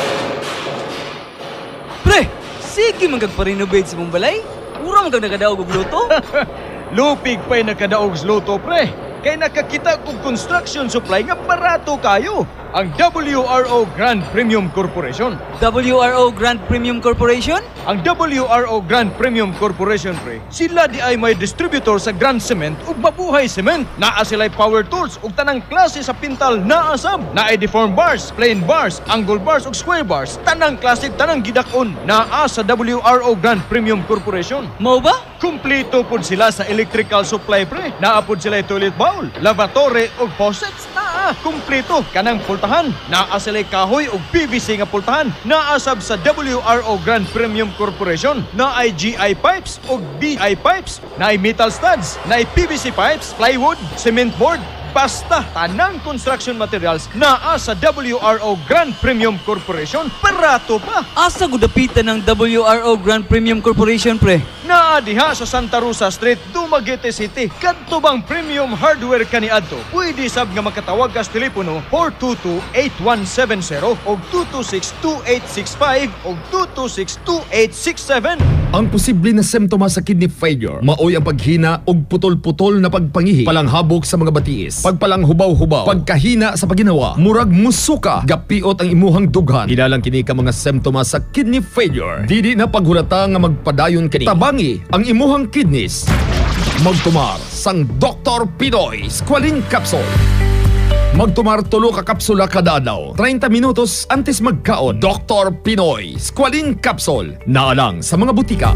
Pre, sige magpag-renovate sa mong balay. Urang kang nakadaog og luto? Lupig pa'y nakadaog sa luto, pre. Kay nakakita kong construction supply nga barato kayo. Ang W R O Grand Premium Corporation. W R O Grand Premium Corporation? Ang W R O Grand Premium Corporation, pre, sila di ay may distributor sa Grand Cement ug Mabuhay Cement. Naa sila'y power tools ug tanang klase sa pintal naa sab. Naay deform bars, plain bars, angle bars ug square bars. Tanang klase, tanang gidak-on naa sa W R O Grand Premium Corporation. Mao ba? Kumpleto pud sila sa electrical supply, pre. Naa pud sila'y toilet bowl, lavatory ug faucets. Naa na, kumpleto kanang pultahan. Naa sila kahoy o P V C nga pultahan. Naasab sa W R O Grand Premium Corporation. Naay G I pipes o B I pipes. Naay metal studs. Naay P V C pipes, plywood, cement board. Basta tanang construction materials naa sa W R O Grand Premium Corporation. Barato pa. Asa gudapitan ng W R O Grand Premium Corporation, pre? Naa diha sa Santa Rosa Street, Dumaguete City. Kadto bang premium hardware kaniadto? Pwede sab nga makatawag kas telepono four two two, eight one seven zero o two two six, two eight six five o two two six, two eight six seven. Ang posible na simptomas sa kidney failure maoy ang paghina og putol-putol na pagpangihi, palanghabog sa mga batiis, pagpalang hubaw-hubaw, pagkahina sa paginawa, murag musuka, gapiot ang imuhang dughan. Hinalang kini ka mga simptomas sa kidney failure. Dili na paghulata nga magpadayon kini. Tabangi ang imuhang kidneys. Magtumar sang Doctor Pinoy Squalene Capsule. Magtumar tulo ka kapsula kada adlaw. thirty minutos antes magkaon. Doctor Pinoy Squalene Capsule. Naalang sa mga butika.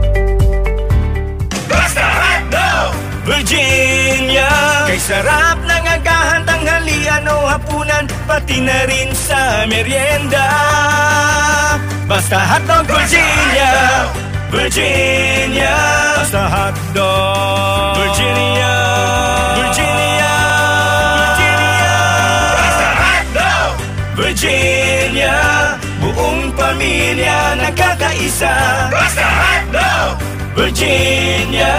Basta hotdog! Virginia! Kay sarap ng agahan, tanghalian o hapunan, pati na rin sa merienda. Basta hotdog Virginia! Virginia! Basta hotdog Virginia! Virginia! Virginia! Basta hotdog Virginia! Buong pamilya nagkakaisa. Basta hotdog Virginia!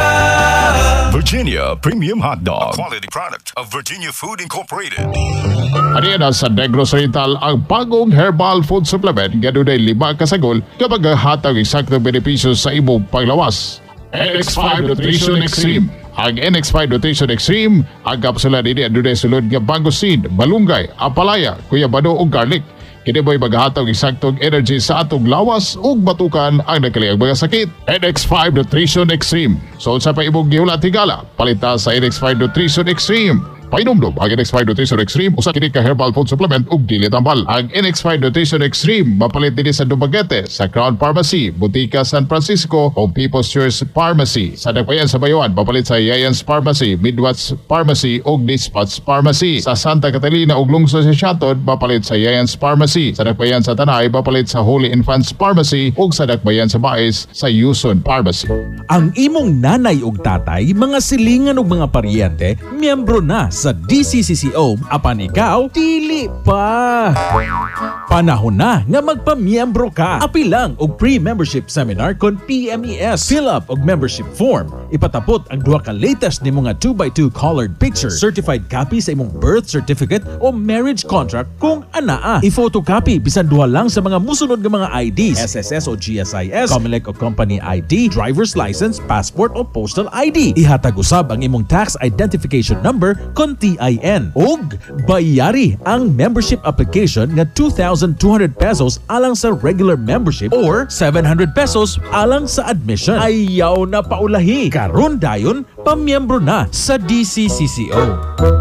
Virginia Premium Hot Dog, a quality product of Virginia Food Incorporated. Ariana sa Negros Oriental ang bagong herbal food supplement nga dunay lima kasagol kapag hatag eksaktong benepisyo sa imong panglawas. N X five Nutrition Extreme. Ang N X five Nutrition Extreme, ang kapsula nini ang dunay sulod nga bangusin, malunggay, apalaya, kuyabano ug garlic. Kini mo'y maghatag eksaktong energy sa atong lawas ug batukan ang nagkaliang mga sakit. N X five Nutrition Extreme. So sa pa imong gihulat higala, palita sa N X five Nutrition Extreme. Painomdom ang N X five Nutrition Extreme usa kini ka herbal food supplement ug dili tambal. Ang N X five Nutrition Extreme mapalit dinhi sa Dumaguete, sa Crown Pharmacy, Butika San Francisco o People's Choice Pharmacy. Sa Dagpayan sa Bayuan, mapalit sa Yayans Pharmacy, Midwest Pharmacy ug Dispatch Pharmacy. Sa Santa Catalina ug lungsod sa Shatod, mapalit sa Yayans Pharmacy. Sa Dagpayan sa Tanay, mapalit sa Holy Infants Pharmacy ug sa Dagpayan sa Baez sa Yuson Pharmacy. Ang imong nanay ug tatay, mga silingan ug mga paryente, miyembro na sa D C C C O, apan ikaw, dili pa. Panahon na nga magpamiyembro ka. Api lang og pre-membership seminar kon P M E S. Fill up og membership form. Ipatapot ang duha ka latest ni mga two by two colored pictures, certified copy sa imong birth certificate o marriage contract kung anaa. I-photocopy bisan duha lang sa mga musunod nga mga I Ds, S S S o G S I S, Comelec o company I D, driver's license, passport o postal I D. Ihatag usab ang imong tax identification number kon T I N. Og bayari ang membership application nga two thousand two hundred pesos alang sa regular membership or seven hundred pesos alang sa admission. Ayaw na paulahi. Karon dayon, pamiyembro na sa D C C C O.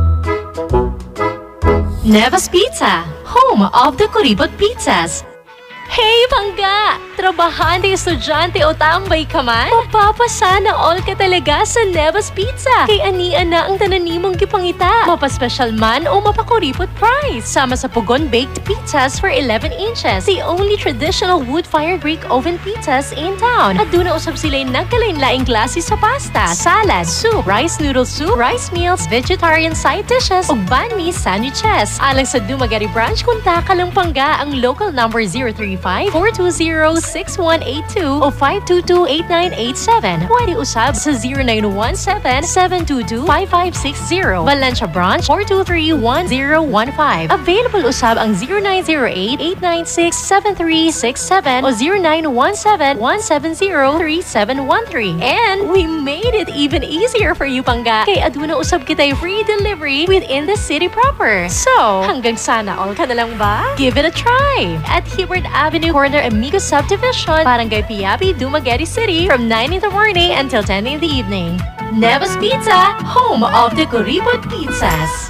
Neva's Pizza, home of the Kuripot Pizzas. Hey, Pangga! Trabahante, estudyante o tambay ka man? Mapapasana all ka talaga sa Neva's Pizza. Kay anian na ang tananimong gipangita. Mapaspecial man o mapakuripot price. Sama sa Pugon Baked Pizzas for eleven inches. The only traditional wood-fired brick oven pizzas in town. At doon na usap sila'y nagkalain-laing klase sa pasta, salad, soup, rice noodle soup, rice meals, vegetarian side dishes, ug banh mi sandwiches. Alang sa Dumaguete branch, kontak ka lang Pangga ang local number zero three five, four two zero, six one eight two o five two two, eight nine eight seven. Pwede usab sa zero nine one seven, seven two two, five five six zero. Valencia branch four two three, one zero one five. Available usab ang zero nine zero eight, eight nine six, seven three six seven o zero nine one seven, one seven zero, three seven one three. And we made it even easier for you Pangga. Kay aduna usab kitay free delivery within the city proper. So, hanggang sana all ka na lang ba? Give it a try at Hibbert Avenue Corner Amigo Subdivision, Barangay Piapi, Dumaguete City from nine in the morning until ten in the evening. Neva's Pizza, home of the Kuripot Pizzas.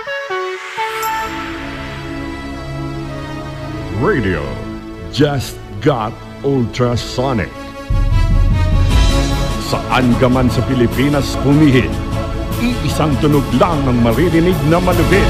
Radio just got ultrasonic. Saan ka man sa Pilipinas pumihit, Iisang tunog lang ang maririnig na malupit.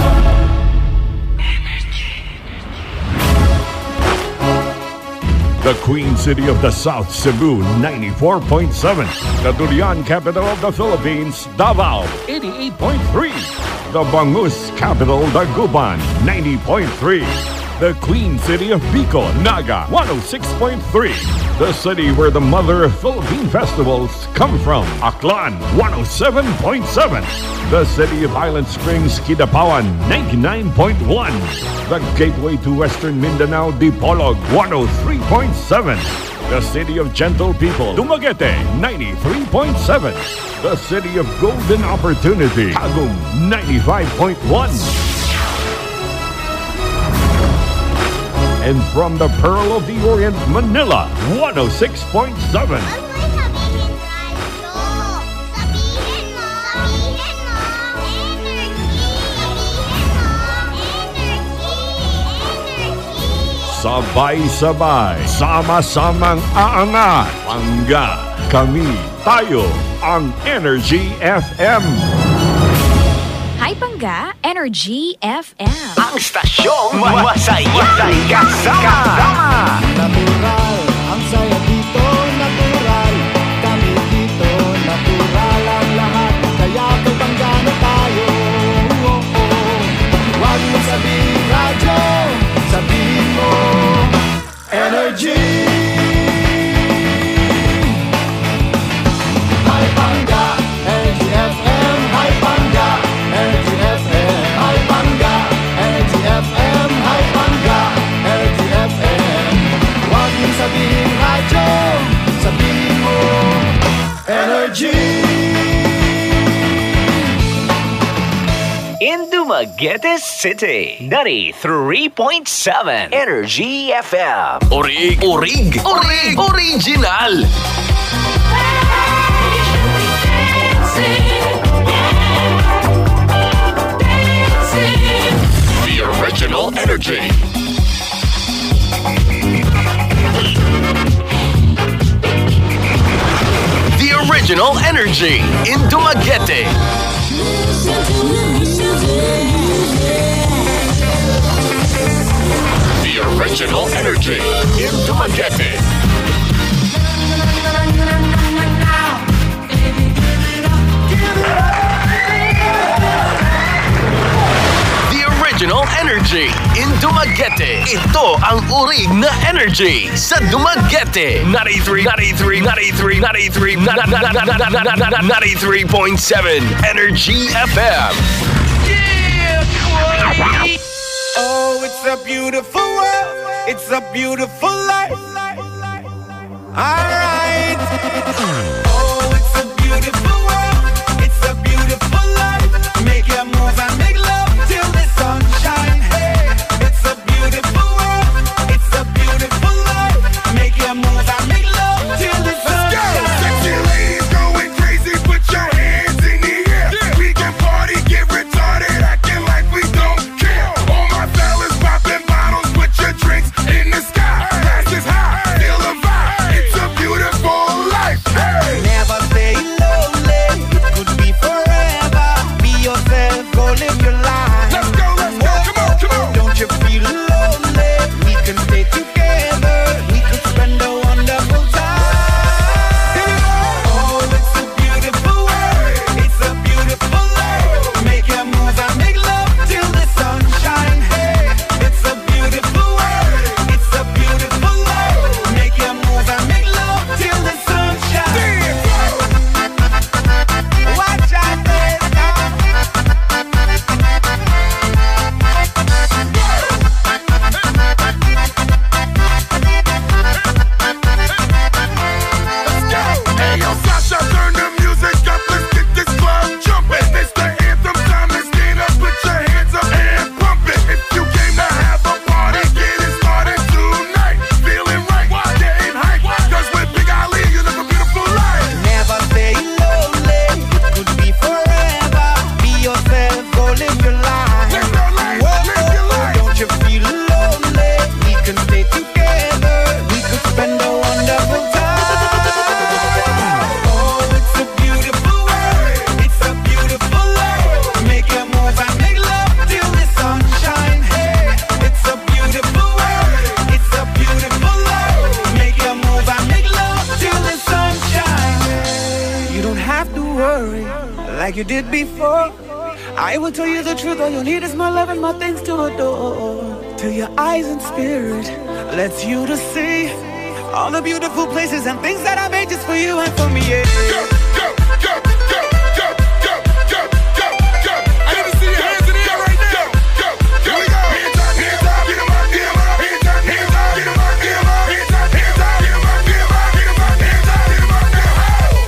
The Queen City of the South, Cebu, ninety-four point seven. The Durian capital of the Philippines, Davao, eighty-eight point three. The Bangus capital, Dagupan, ninety point three. The Queen City of Bicol, Naga, one oh six point three. The city where the mother of Philippine festivals come from, Aklan, one oh seven point seven. The city of Island Springs, Kidapawan, ninety-nine point one. The gateway to Western Mindanao, Dipolog, one oh three point seven. The city of gentle people, Dumaguete, ninety-three point seven. The city of golden opportunity, Tagum, ninety-five point one. And from the Pearl of the Orient, Manila, one oh six point seven. Sabay-sabay, sama-samang aangat. Pangga, kami, tayo, ang Energy F M. Hi Pangga, Energy F M. Ang stasyong masaya kasama. Natural, ang saya dito, natural. Kami dito, natural ang lahat. Kaya kay Pangga na tayo. Oh, oh. Huwag mo sabihin radyo, sabihin mo Energy. Hi Pangga, Energy F M. Hi Pangga, Energy F M. Hi Pangga, Energy F M. Hi Pangga, Energy F M. Huwag mong sabihin radyo, sabihin mo Energy. In Dumaguete City, ninety-three point seven Energy F M. Orig, orig, orig, original. The original energy. The original energy in Dumaguete. The original energy in Dumaguete. The original energy in Dumaguete. Ito ang urig na energy sa Dumaguete. ninety-three, ninety-three, ninety-three, ninety-three, ninety-three point seven Energy F M. Oh, it's a beautiful world. It's a beautiful life. Alright. Oh, it's a beautiful world. It's a beautiful life. Make your move and make love till the sun shine. Hey, it's a beautiful world. It's a beautiful life. Make your move and make love till the sun shine. Sexy ladies going crazy, put your hands in the air. We can party, get retarded, acting like we don't care. All my fellas popping bottles, put your drinks in the sky. Glasses high, feel the vibe. It's a beautiful life. Hey. Never stay lonely. like you did before. I will tell you the truth, all you need is my love and my things to adore. Till your eyes and spirit lets you to see all the beautiful places and things that I made just for you and for me, yeah. Go, go, go, go, go, go, go, go, go. I need to see your hands in the air right now. Go, go, here we go. Hands up, hands up, get 'em up, get 'em up. Hands up, hands up, get 'em up, get 'em up. Hands up, hands up, get 'em up, get 'em up, get 'em up. Hands up, get 'em up, get 'em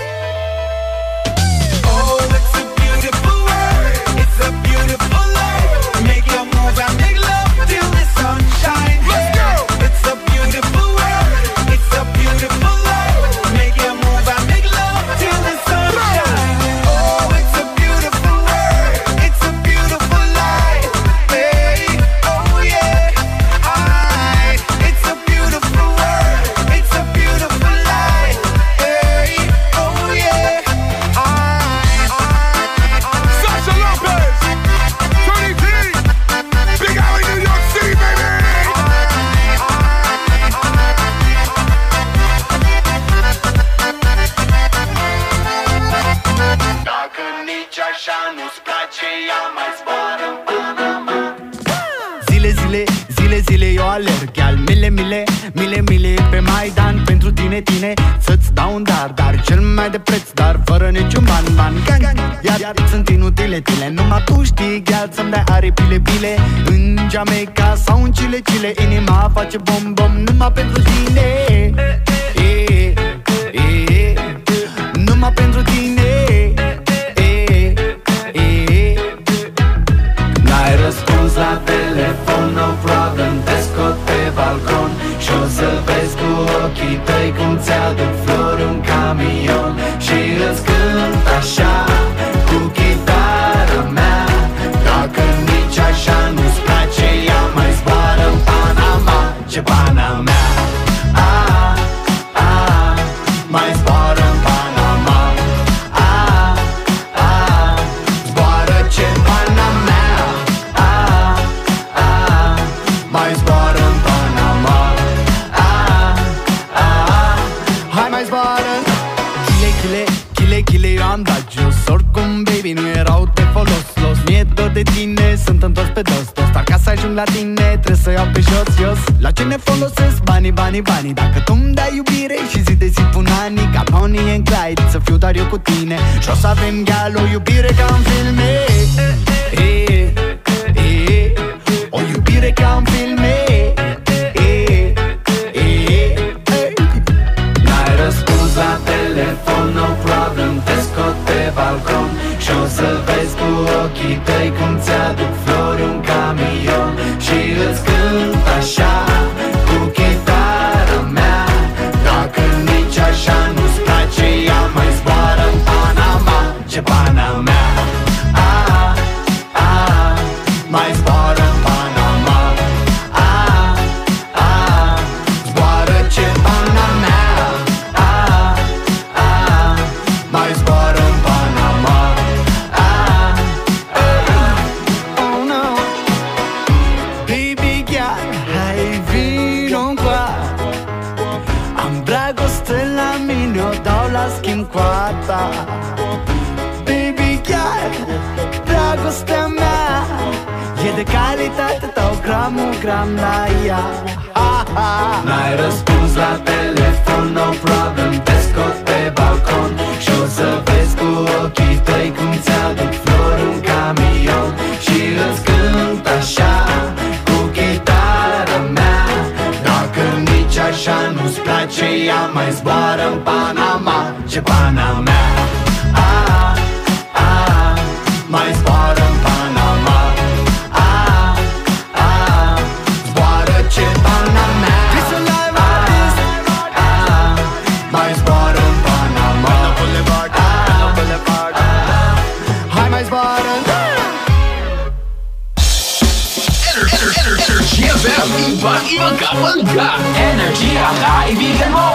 up. Oh, it's a beautiful world. It's a beautiful life. Make your move and make love till the sunshine. Let's go. It's a beautiful world. It's a beautiful life. Make your move and make love till the sunshine. Oh, it's a beautiful world. It's a beautiful life. Hey, oh yeah. I. It's a beautiful world. It's a beautiful life. Hey, oh yeah. Sasha Lopez, Tony T, Big Alley, New York City, baby. Dacă nici așa nu-ți place, ia mai zboară în Panama. Zile, zile, zile, zile eu alerg, al mile, mile, mile, mile pe Maidan pentru tine, tine, să-ți dau un dar, dar cel mai de preț, dar fără niciun ban, ban, gang, gang. Iar, iar sunt inutile, tile, numai tu știi, gheal, să-mi dai aripile, bile. În Jamaica sau în Chile, Chile, inima face bom, bom, numai pentru tine. E, e, e, numai pentru tine. E, e, n-ai răspuns la telefon, no problem, te scot pe balcon și o să vezi cu ochii tăi cum ți-aduc flori un camion și îți cânt așa cu chitara mea. Dacă nici așa nu-ți place, ea mai zboară în Panama, ce pana mea. A, a, mai zboară în Panama. A, a, zboară ce pana mea. A, a, mai zboară în Panama. A, a, hai mai zboară. Chile, chile, chile, chile, eu am dat jos. Oricum, baby, nu erau de folos, los. Mi-e dor de tine, sunt întors pe dos, dos. Dar ca să ajung la tine, trebuie să iau pe jos, jos. La ce ne folosesc banii, banii, banii? Dacă tu-mi dai iubire și zi de zi pun anii, ca Bonnie and Clyde, să fiu doar eu cu tine și o să avem gheal, o iubire ca în filme. E, e, o iubire ca în filme. E, e, e. N-ai răspuns la telefon, no problem, te scot pe balcon și o să vezi cu ochii tăi cum ți-aduc flori un camion și îți cânt așa cu chitara mea. Dacă nici așa nu-ți place, ea mai zboară în Panama, ce pana mea. A, a, mai zboară în Panama. A, a, zboară ce pana mea. A, a, mai zboară în Panama. A, a, oh no. Baby girl, hai vino încoa. Am dragoste la mine, o dau la schimb cu a ta. Baby girl, dragostea mea e de calitate, dau gramul gram la ea. N-ai răspuns la telefon, no problem, te scot pe balcon și o să vezi cu ochii tăi cum ți-aduc flori un camion și îți cânt așa cu chitara mea. Dacă nici așa nu-ți place, ea mai zboară în Panama, ce pana mea. A, a, mai zboară în Panama. A, a, zboară ce pana mea. A, a, mai zboară în Panama. A, a, hai mai zboară în Energy F M, iba-iba ka bangga. Energy ang kaibigan mo.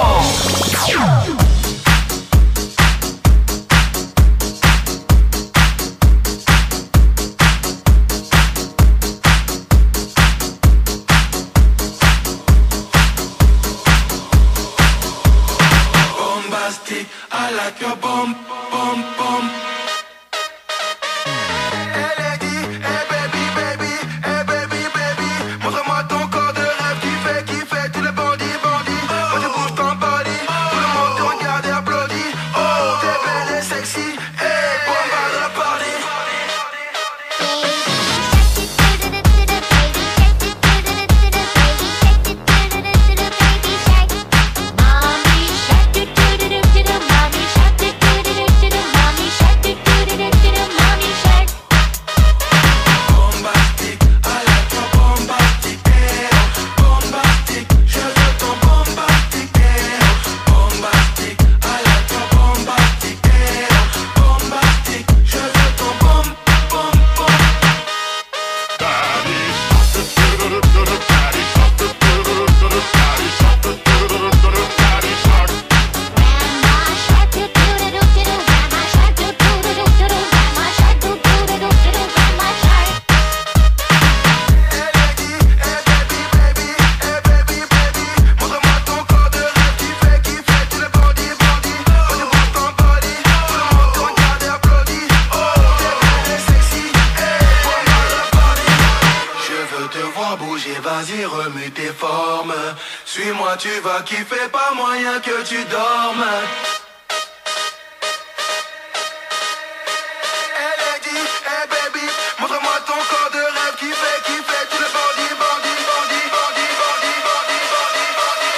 Bombastic, I like your bum, bum, bum. Suis-moi, tu vas kiffer, pas moyen que tu dormes. Hey lady, hey baby, montre-moi ton corps de rêve qui fait, qui fait, tu le bandit, bandit, bandit, bandit, bandit, bandit, bandit, bandit,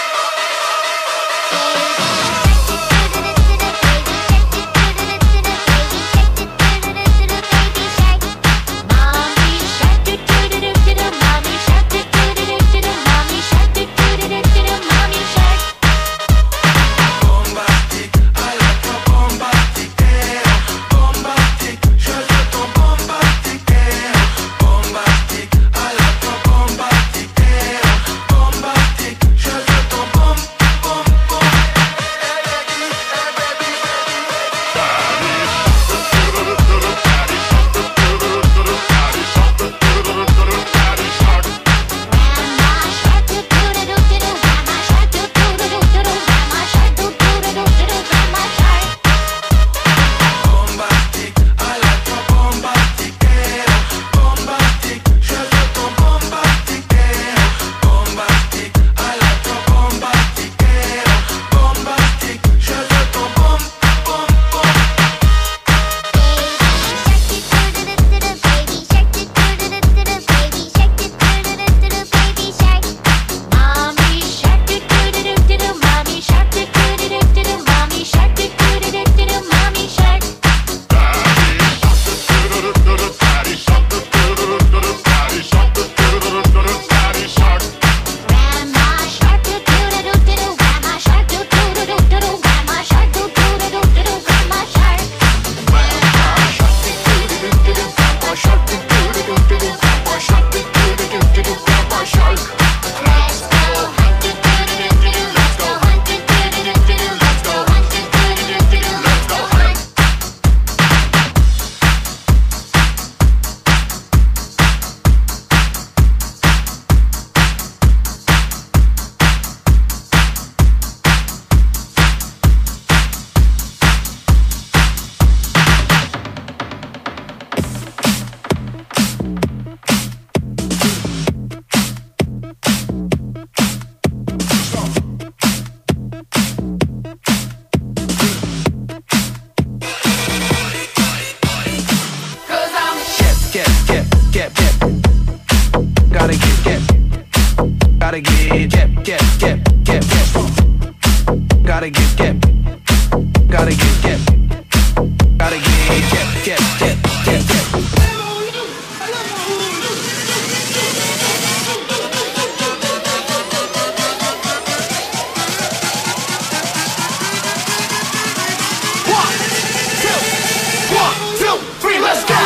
gotta get, get, gotta get, get, gotta get, get, get, get, get, get. One, two, one, two, three, let's go.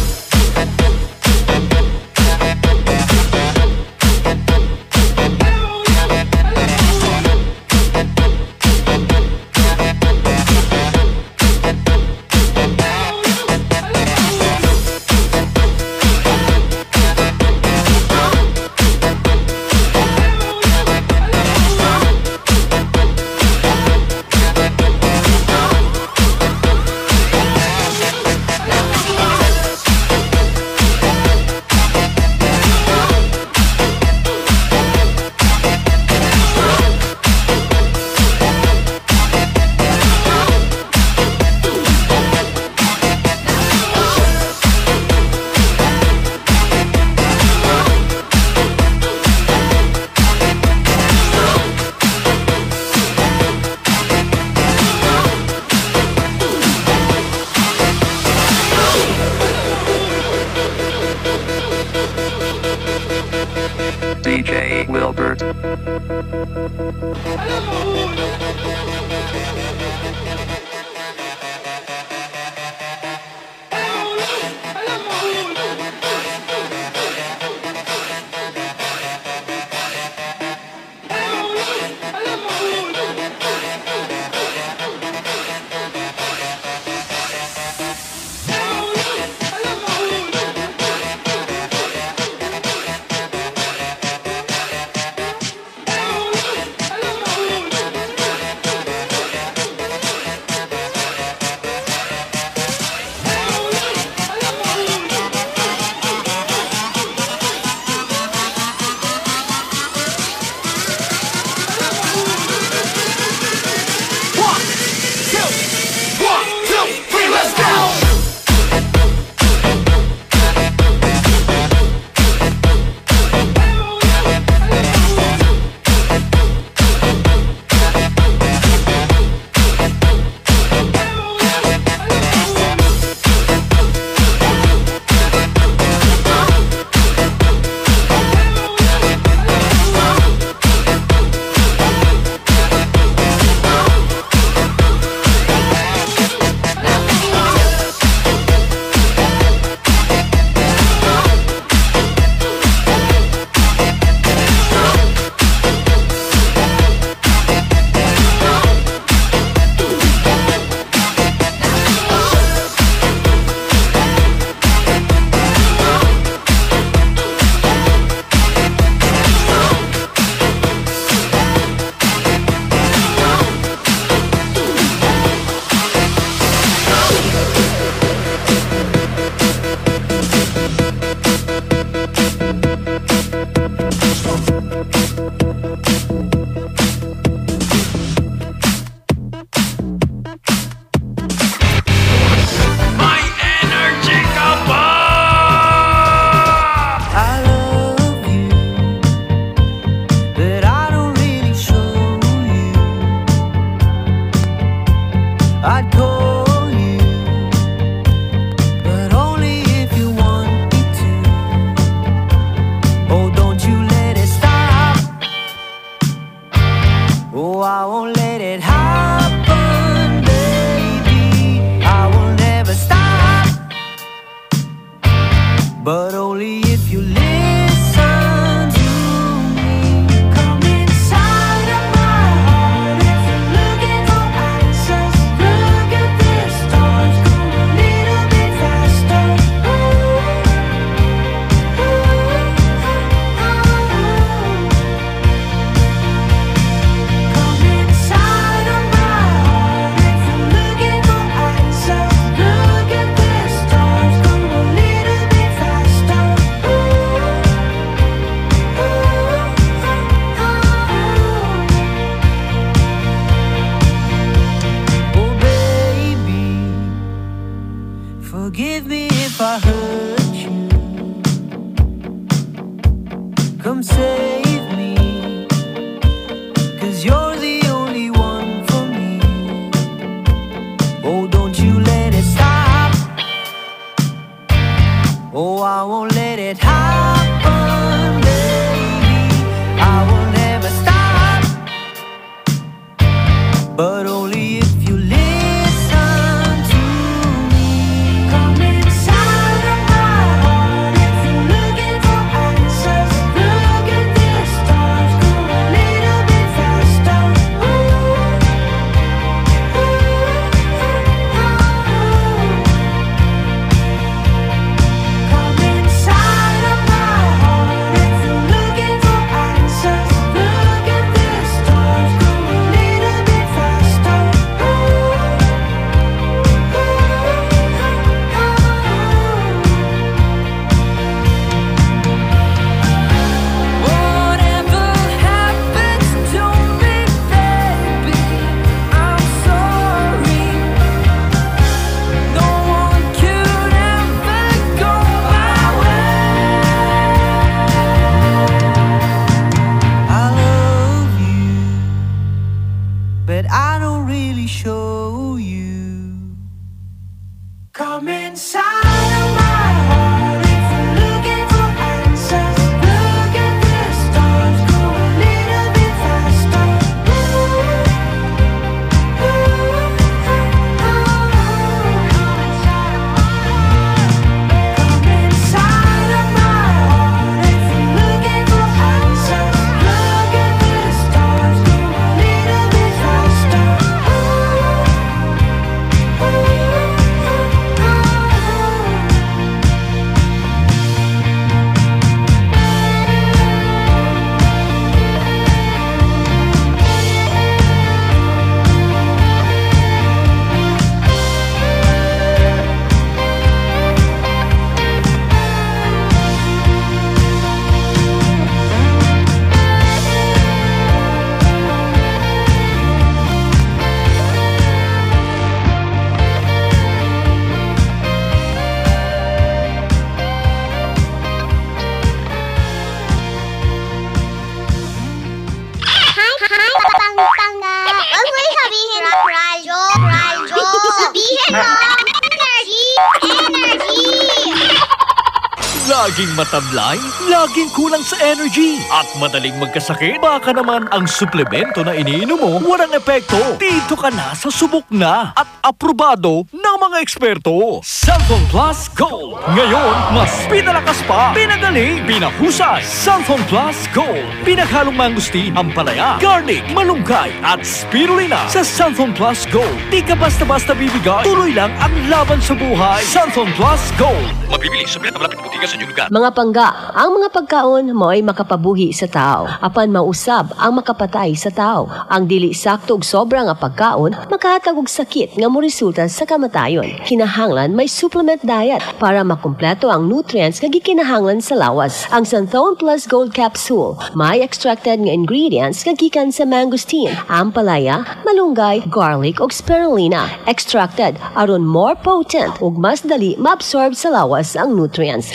D J Wilbert. Oh, I won't let it happen, baby. I will never stop, but only if you listen to me. Come inside of my heart if you're looking for answers. Look at the stars, go a little bit faster. Ooh, ooh, Come inside of my heart if you're looking for answers. Look at the stars, go a little bit faster. Oh baby, forgive me if I hurt you. Come save me, 'cause you're the only one for me. Oh, don't you let it stop. Oh, I won't let it happen, baby. I will never stop, but only if you listen to me. Come inside of my heart if you're looking for answers. Look at the stars, go a little bit faster. Ooh, ooh, Come inside of my heart if you're looking for answers. Look at the stars, go a little bit faster. Whatever happens to me, baby, I'm sorry. No one could ever go my way. I love you, but I don't really show you. Come inside of my heart if you're looking for answers. Look at the stars, go a little bit faster. Come inside of my heart if you're looking for answers. Look at the stars, go a little bit faster. Laging matablay, laging kulang sa energy, at madaling magkasakit. Baka naman ang suplemento na iniinom mo walang epekto. Dito ka na sa subok na at aprobado ng mga eksperto. Cellphone Plus Gold. Ngayon, mas pinalakas pa, pinagaling, pinahusay. Cellphone Plus Gold. Pinaghalong mangustin, ampalaya, garlic, malunggay, at spirulina. Sa Cellphone Plus Gold, di ka basta-basta bibigay. Tuloy lang ang laban sa buhay. Cellphone Plus Gold. Mabibili sa malapit butika sa inyong lugar. Mga pangga, ang mga pagkaon mo ay makapabuhi sa tao. Apan mausab ang makapatay sa tao. Ang dili sakto og sobra nga pagkaon makahatag og sakit nga moresulta sa kamatayon. Kinahanglan may supplement diet para makumpleto ang nutrients nga gikinahanglan sa lawas. Ang Santhone Plus Gold Capsule may extracted nga ingredients nga gikan sa mangosteen, ampalaya, malunggay, garlic ug spirulina. Extracted aron more potent ug mas dali maabsorb sa lawas ang nutrients. Santhone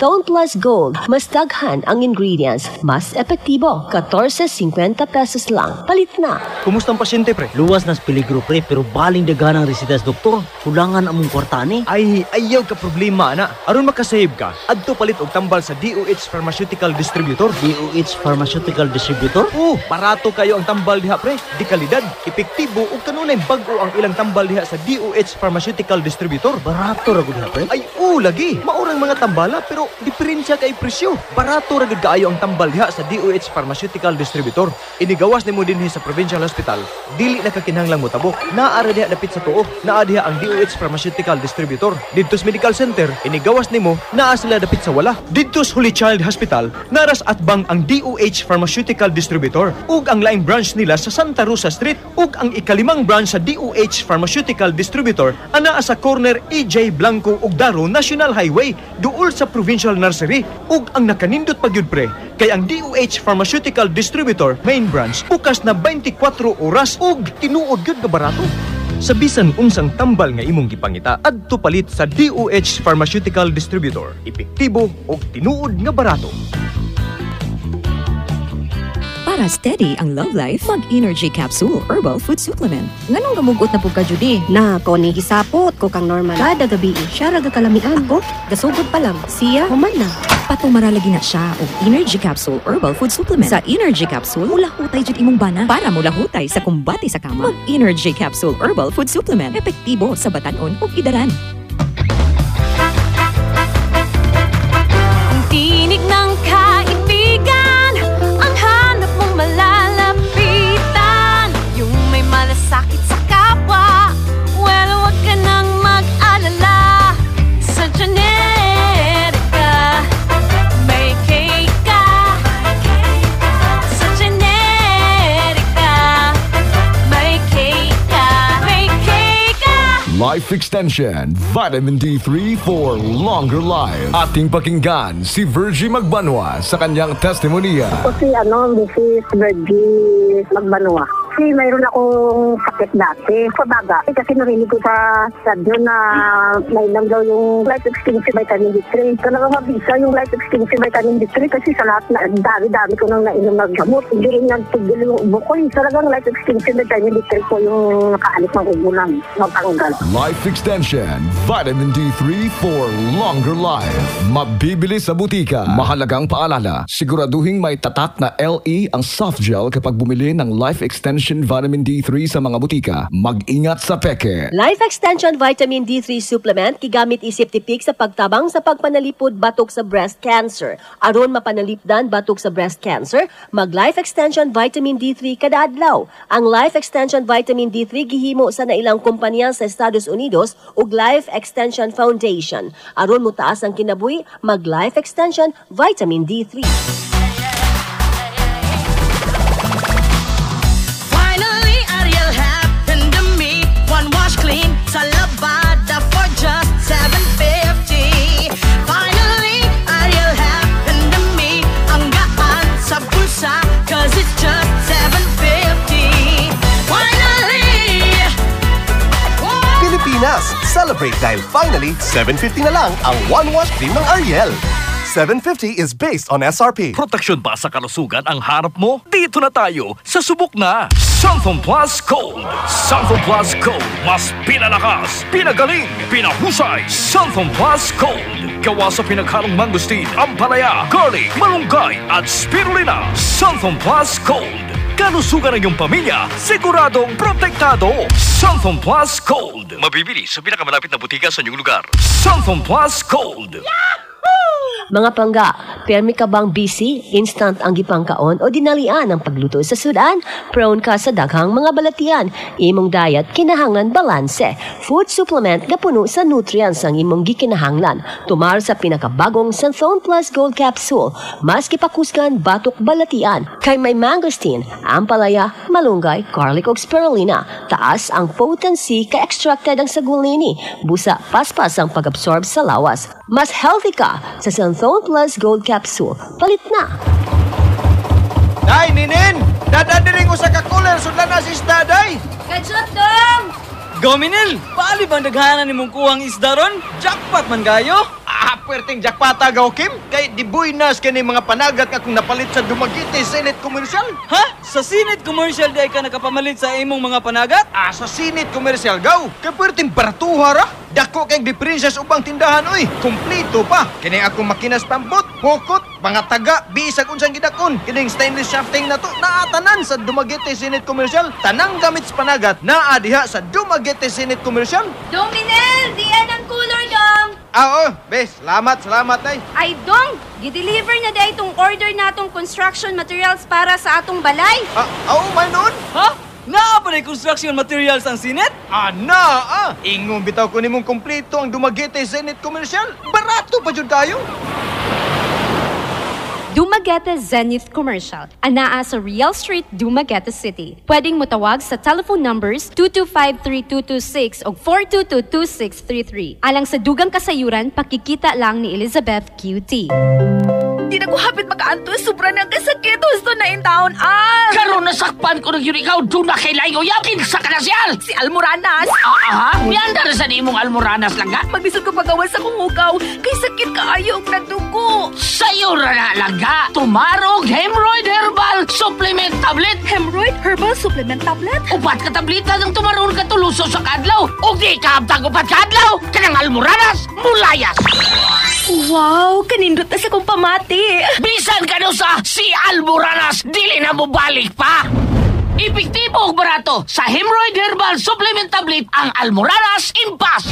Santhone Plus Gold, mas daghan ang ingredients, mas epektibo. fourteen fifty pesos lang. Palit na. Kumusta ang pasyente, pre? Luwas na sa peligro, pre, pero baling dagan ang residas, doktor. Kulangan among kwarta ni. Ay, ayaw ka problema, ana. Aron makasave ka, adto palit og tambal sa D O H Pharmaceutical Distributor. D O H Pharmaceutical Distributor? Oo, barato kayo ang tambal diha, pre. Di kalidad, epektibo ug kanunay bag-o ang ilang tambal diha sa D O H Pharmaceutical Distributor. Barato ra gud diha, pre? Ay, oo lagi. Maurang mga tambala pero diferensya kay presyo. Barato ra gud kaayo ang tambal diha sa D O H Pharmaceutical Distributor. Inigawas nimo dinhi sa Provincial Hospital. Dili na kakinahanglang motabok. Naa ra diha dapit sa tuo. Naa diha ang D O H Pharmaceutical Distributor. Didto sa Medical Center, inigawas nimo naa sila dapit sa wala. Didto sa Holy Child Hospital, naras at bang ang D O H Pharmaceutical Distributor ug ang laing branch nila sa Santa Rosa Street ug ang ikalimang branch sa D O H Pharmaceutical Distributor anaa sa corner E J Blanco ug Daro National Highway duol sa Provincial Nursery ug ang nakanindot pagyud pre kay ang D O H Pharmaceutical Distributor main branch bukas na twenty-four oras ug tinuod gyud nga barato. Sa bisan unsang tambal nga imong gipangita, adto palit sa D O H Pharmaceutical Distributor. Epektibo ug tinuod nga barato. Para steady ang love life, mag-Energy Capsule Herbal Food Supplement. Nganong gamugot na po ka, Judy? Na, ko ni gisapot ko kang normal. Kada gabi, siya raga kalamian ko. Gasugod pa lang, siya, human na. Patumaralagi na siya o Energy Capsule Herbal Food Supplement. Sa Energy Capsule, mulahutay jud imong bana para mulahutay sa kumbati sa kama. Mag-Energy Capsule Herbal Food Supplement. Epektibo sa batanon o idaran. Tinig ng kaibigan, ang hanap mong malalapitan. Yung may malasakit sa kapwa, well, wag ka nang mag-alala. Sa Generika, may cake ka. Sa Generika, may cake ka. May cake ka. Life Extension, Vitamin D three for longer life. Ating pakinggan si Virgie Magbanwa sa kanyang testimonya. Ako si ano, Missus Virgie Magbanwa. Kasi mayroon akong sakit dati sa baga. Eh, kasi narinig ko sa radyo na may lang daw yung life extension vitamin D three. Talaga mabisa yung life extension vitamin D three kasi sa lahat na dami-dami ko nang nainom ng gamot. Hindi rin nagtigil yung ubo ko. Talagang life extension vitamin D three po yung nakaalis ng ubo lang. Magtanggal. Life Extension, Vitamin D three for longer life. Mabibili sa butika. Mahalagang paalala, siguraduhin may tatak na L E ang soft gel kapag bumili ng Life Extension Vitamin D three sa mga butika. Mag-ingat sa peke. Life Extension Vitamin D three Supplement kigamit isip tipik sa pagtabang sa pagpanalipod batok sa breast cancer. Aron mapanalipdan batok sa breast cancer, mag Life Extension Vitamin D three kada adlaw. Ang Life Extension Vitamin D three gihimo sa nailang kumpanya sa Estados Unidos ug Life Extension Foundation. Aron mutaas ang kinabuhi, mag Life Extension Vitamin D three. Finally, Ariel happened to me. One wash clean sa Lavada for just seven fifty. Finally, Ariel happened to me. Ang gaan sa bulsa, cause it's just seven fifty. Finally! Pilipinas, celebrate dahil finally seven fifty na lang ang one wash cream ng Ariel. seven fifty is based on S R P. Proteksyon ba sa kalusugan ang harap mo? Dito na tayo sa subok na Santhone Plus Gold. Santhone Plus Gold. Mas pinalakas, pinagaling, pinahusay. Santhone Plus Gold. Gawa sa pinaghalong mangustin, ampalaya, garlic, malunggay at spirulina. Santhone Plus Gold. Kalusugan ng iyong pamilya, siguradong protektado. Santhone Plus Gold. Mabibili sa pinakamalapit na butika sa inyong lugar. Santhone Plus Gold. Mga pangga, permi ka bang busy, instant ang gipangkaon o dinalian ang pagluto sa sudan? Prone ka sa daghang mga balatian. Imong diet kinahanglan balanse. Food supplement na puno sa nutrients ang imong gikinahanglan. Tumar sa pinakabagong Santhone Plus Gold Capsule. Mas kipakusgan batok balatian. Kay may mangosteen, ampalaya, malunggay, garlic o spirulina. Taas ang potency ka extracted ang sagulini. Busa paspas ang pag-absorb sa lawas. Mas healthy ka sa Santhone Plus Gold Capsule. Palit na! Day, Ninin! Dadadiring ko sa kakuler, sudlan na si isda, day! Kajot dong! Gominil, paali bang daghanan ni mong kuhang isda ron? Jackpot man gayo? Ah, Kapwerteng jakpata gaw Kim, kay di buinas kani mga panagat nga kung napalit sa Dumaguete Senate Commercial. Ha? Sa Senate Commercial day ka nakapamalit sa imong mga panagat? Ah, sa Senate Commercial gaw. Kapwerteng baratuha ra. Dako kay diferensya sa ubang tindahan oy. Kompleto pa. Kini ako makinas pampot, hukot, mga taga, bisag unsang gidakon. Kining stainless shafting na to naatanan sa Dumaguete Senate Commercial. Tanang gamit sa panagat naa diha sa Dumaguete Senate Commercial. Dominel, diyan ang cooler dong. Ah, oh, bes, salamat, salamat nay. Ay dong, gi-deliver na day itong order natong construction materials para sa atong balay. Ah, oh, man nun? Ha? Naa pa na construction materials ang Senate? Ah, naa! Ingon bitaw ko nimong kompleto ang Dumaguete Senate Commercial. Barato pa jud kayo. Dumaguete Zenith Commercial, anaa sa Real Street, Dumaguete City. Pwedeng mutawag sa telephone numbers two two five, three two two six o four two two, two six three three. Alang sa dugang kasayuran, pakikita lang ni Elizabeth Q T. Di na ko hapit makaanto, sobra nang kasakit. Gusto na in town, ah! Karoon nasakpan ko ng yun ikaw, doon na kailangan ko yakin sa kanasyal! Si Almoranas! Ah, aha? Yan na rin sa nimong Almoranas lang ga? Magbisod ko pagawas sa kong hugaw, kay sakit kaayo ang nagdugo. Sa'yo na na lang ga, tumarog hemorrhoid herbal supplement tablet. Hemorrhoid herbal supplement tablet? Upat ka tablita ng tumaroon ka tuluso sa kadlaw. O di ka abtag upat kadlaw, kanang Almoranas, mulayas! Wow, kanindot na sa kong pamati. Bisan ka no sa si Almoranas, dili na mo balik pa. Epektibo ug barato sa hemorrhoid herbal supplement tablet ang Almoranas Impas.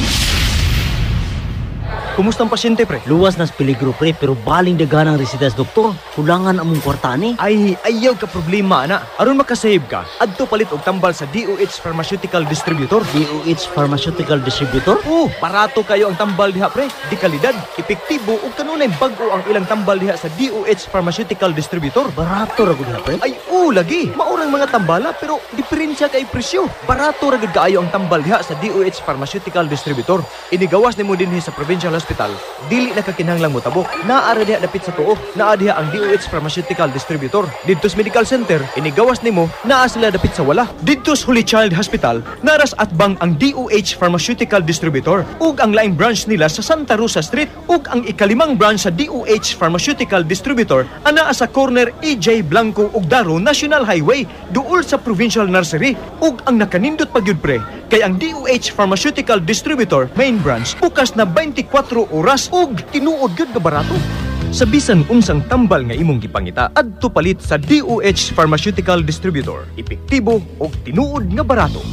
Kumusta ang pasyente, pre? Luwas nas peligro, pre, pero baling daganang residas, doktor. Kulangan among kwarta ni. Ay, ayaw ka problema, ana. Aron makasave ka, adto palit og tambal sa D O H Pharmaceutical Distributor. D O H Pharmaceutical Distributor? Oo, barato kayo ang tambal diha, pre. Di kalidad, epektibo ug kanunay bag-o ang ilang tambal diha sa D O H Pharmaceutical Distributor. Barato ra gud, pre? Ay, oo lagi. Maurang mga tambala pero diferensya kay presyo. Barato ra gud kaayo ang tambal diha sa D O H Pharmaceutical Distributor. Inigawas nimo dinhi sa Provincial Hospital, dili na kakinahanglang motabok. Naara diha dapit sa tuo, naa diha ang D O H Pharmaceutical Distributor. Didtos Medical Center, inigawas nimo, naa sila dapit sa wala. Didtos Holy Child Hospital, naras at bang ang D O H Pharmaceutical Distributor ug ang laing branch nila sa Santa Rosa Street ug ang ikalimang branch sa D O H Pharmaceutical Distributor anaa sa corner E J Blanco ug Daro National Highway duol sa Provincial Nursery ug ang nakanindot pagyud, pre, kay ang D O H Pharmaceutical Distributor main branch bukas na twenty-four oras ug tinuod gyud nga barato. Sa bisan unsang tambal nga imong gipangita, adto palit sa D O H Pharmaceutical Distributor. Epektibo ug tinuod nga barato.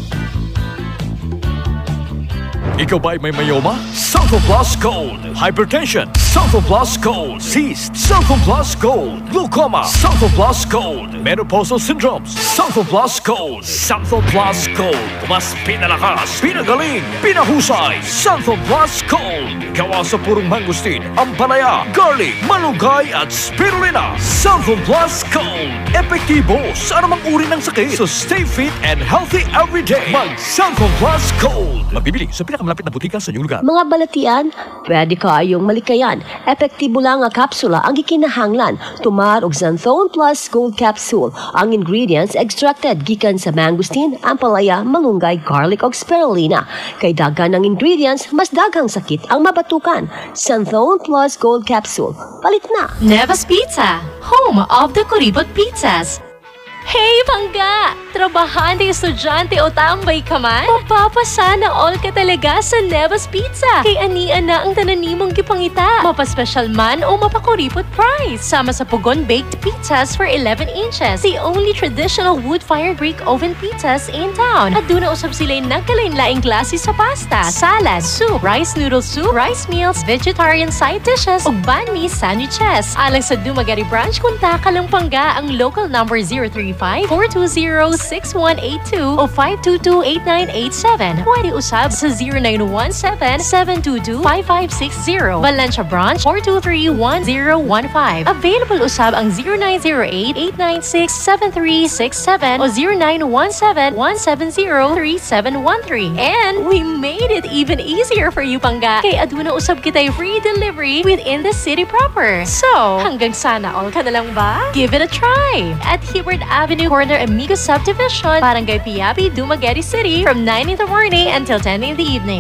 Ikaw ba ay may mayoma? Sulfur Plus Gold. Hypertension. Sulfur Plus Gold. Cyst. Sulfur Plus Gold. Glaucoma. Sulfur Plus Gold. Menopausal syndromes. Sulfur Plus Gold. Sulfur Plus Gold. Mas pinalakas, pinagaling, pinahusay. Sulfur Plus Gold. Gawa sa purong mangustin, ampalaya, garlic, malunggay at spirulina. Sulfur Plus Gold. Epektibo sa anumang uri ng sakit. So stay fit and healthy every day. Mag Sulfur Plus Gold. Magbibili sa pinaka malapit na butika sa inyong lugar. Mga balatian, pwede kayong malikayan. Epektibo lang nga kapsula ang gikinahanglan. Tumar og Xanthone Plus Gold Capsule. Ang ingredients extracted gikan sa mangosteen, ampalaya, malunggay, garlic og spirulina. Kay dagan ng ingredients, mas daghang sakit ang mabatukan. Xanthone Plus Gold Capsule. Palit na! Nevas Pizza, home of the Kuripot Pizzas. Hey, Pangga! Trabahante, estudyante o tambay ka man? Mapapasana all ka talaga sa Nevas Pizza. Kay anian na ang tananimong gipangita. Mapaspesyal man o mapakuripot price. Sama sa Pugon Baked Pizzas for eleven inches. The only traditional wood-fired brick oven pizzas in town. At doon na usap sila'y nagkalain-laing klase sa pasta, salad, soup, rice noodle soup, rice meals, vegetarian side dishes, o banh mi sandwiches. Alang sa Dumaguete branch, kunta ka lang Pangga ang local number zero three five, four two zero, six one eight two o five two two, eight nine eight seven. Pwede usab sa zero nine one seven, seven two two, five five six zero. Valencia branch four two three, one zero one five. Available usab ang zero nine zero eight, eight nine six, seven three six seven o zero nine one seven, one seven zero, three seven one three. And we made it even easier for you, Pangga. Kay aduna usab kita'y free delivery within the city proper. So, hanggang sana all ka na lang ba? Give it a try at Hubert Avenue Corner Amigos Subdivision, Barangay Piapi, Dumaguete City from nine in the morning until ten in the evening.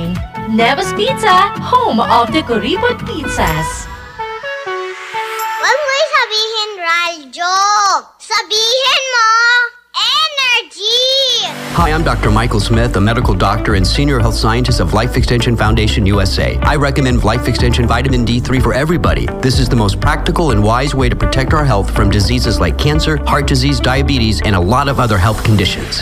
Neva's Pizza, home of the Kuripot Pizzas. Huwag mo'y sabihin, Raljo. Sabihin mo, energy! Hi, I'm Doctor Michael Smith, a medical doctor and senior health scientist of Life Extension Foundation U S A. I recommend Life Extension Vitamin D three for everybody. This is the most practical and wise way to protect our health from diseases like cancer, heart disease, diabetes, and a lot of other health conditions.